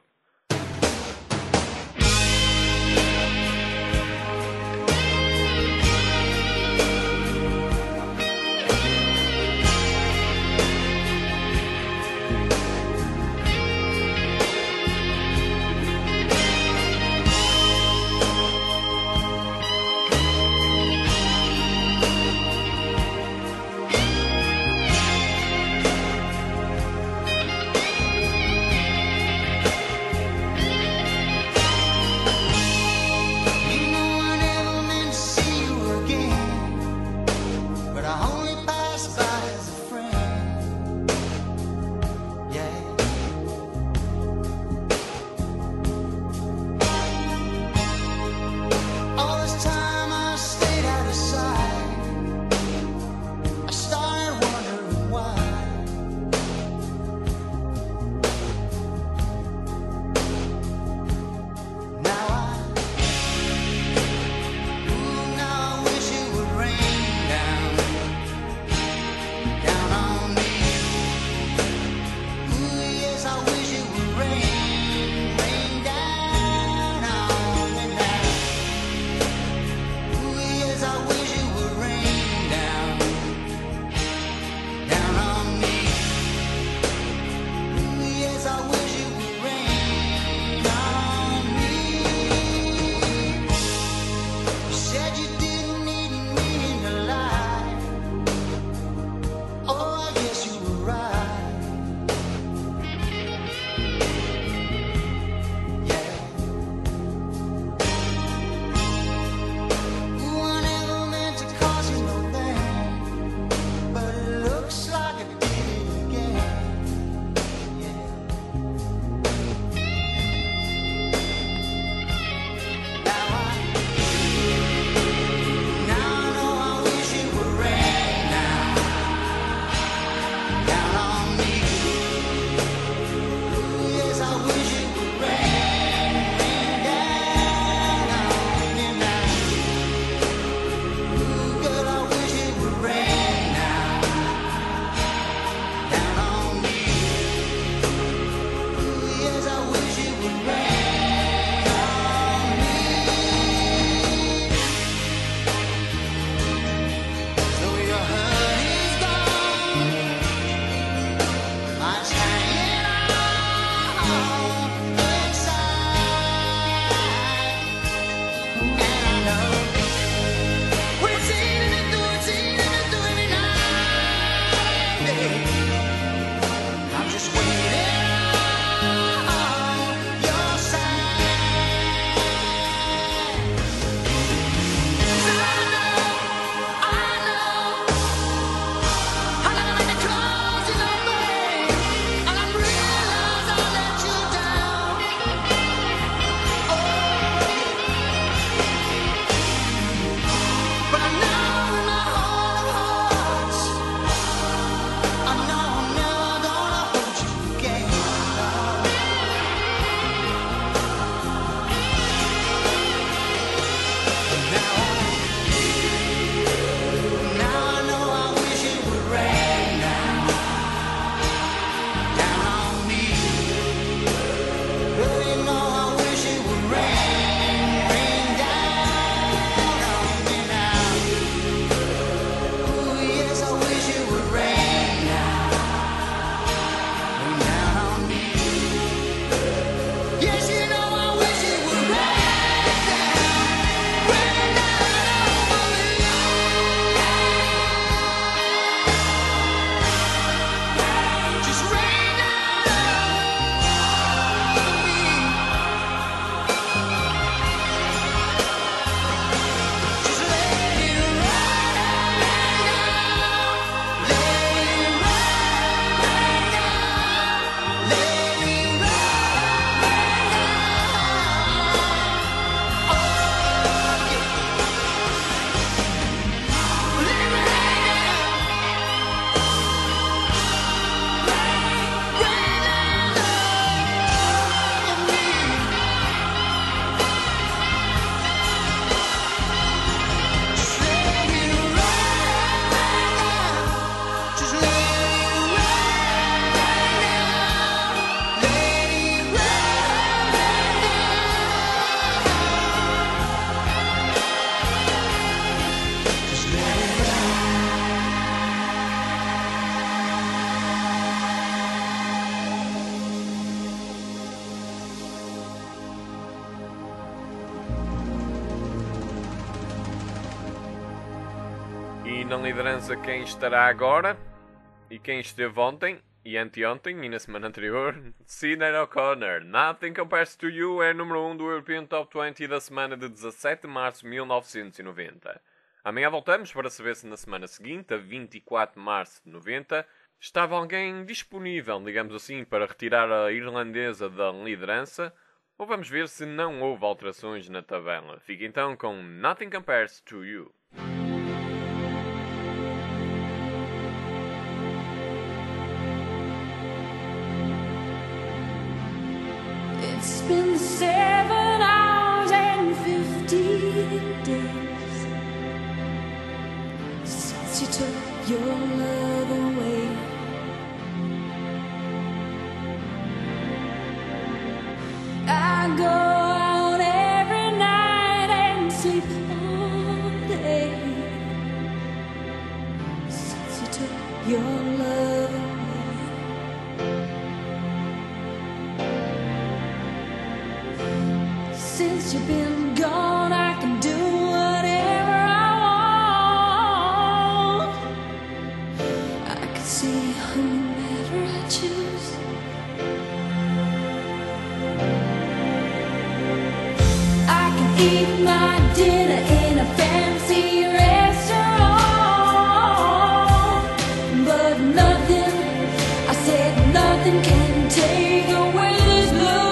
Speaker 1: E na liderança quem estará agora? E quem esteve ontem, e anteontem, e na semana anterior? Sinéad O'Connor. Nothing Compares to You é número 1 do European Top 20 da semana de 17 de março de 1990. Amanhã voltamos para saber se na semana seguinte, a 24 de março de 90, estava alguém disponível, digamos assim, para retirar a irlandesa da liderança, ou vamos ver se não houve alterações na tabela. Fica então com Nothing Compares to You.
Speaker 11: It's been 7 hours and 50 days since you took your love away. I go out every night and sleep all day since you took your love away. Since you've been gone, I can do whatever I want. I can see whomever I choose. I can eat my dinner in a fancy restaurant, but nothing, I said nothing can take away this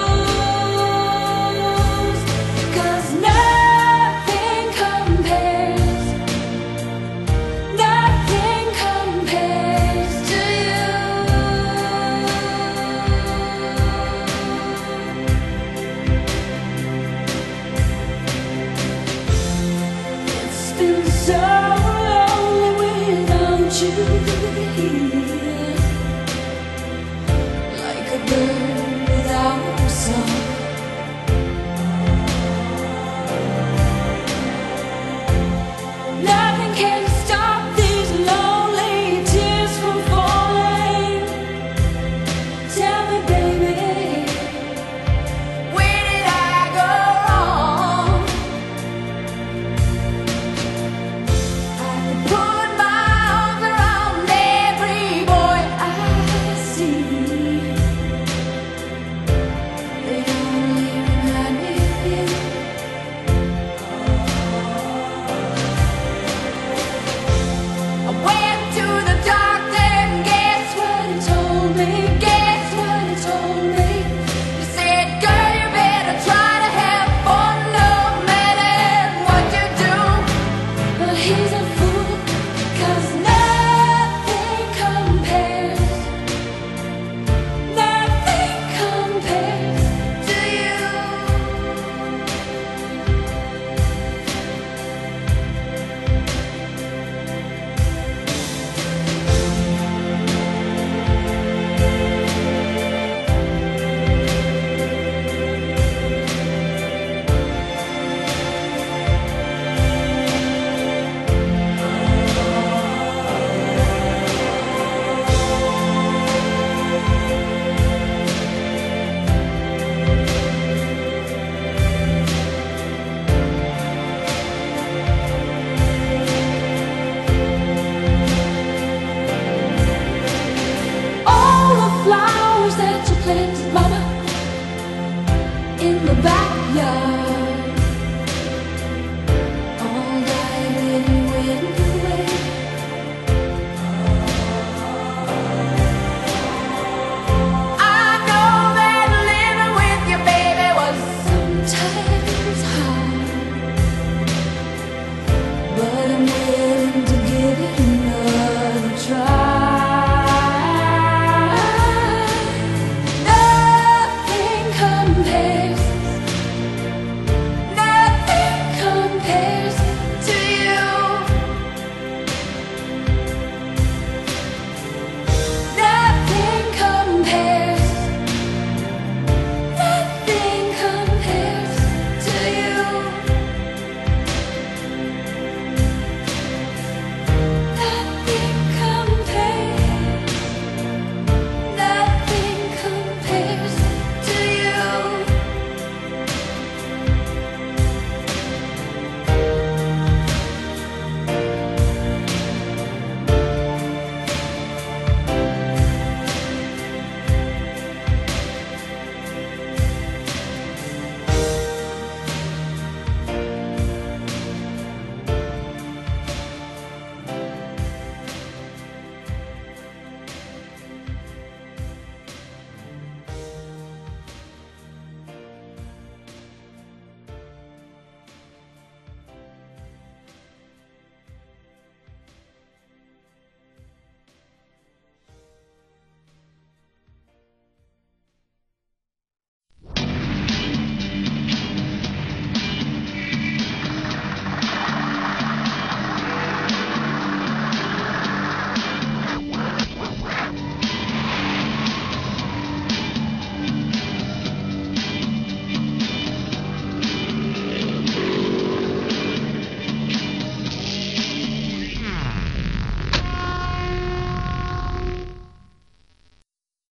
Speaker 11: blues. 'Cause nothing compares to you. It's been so lonely without you here.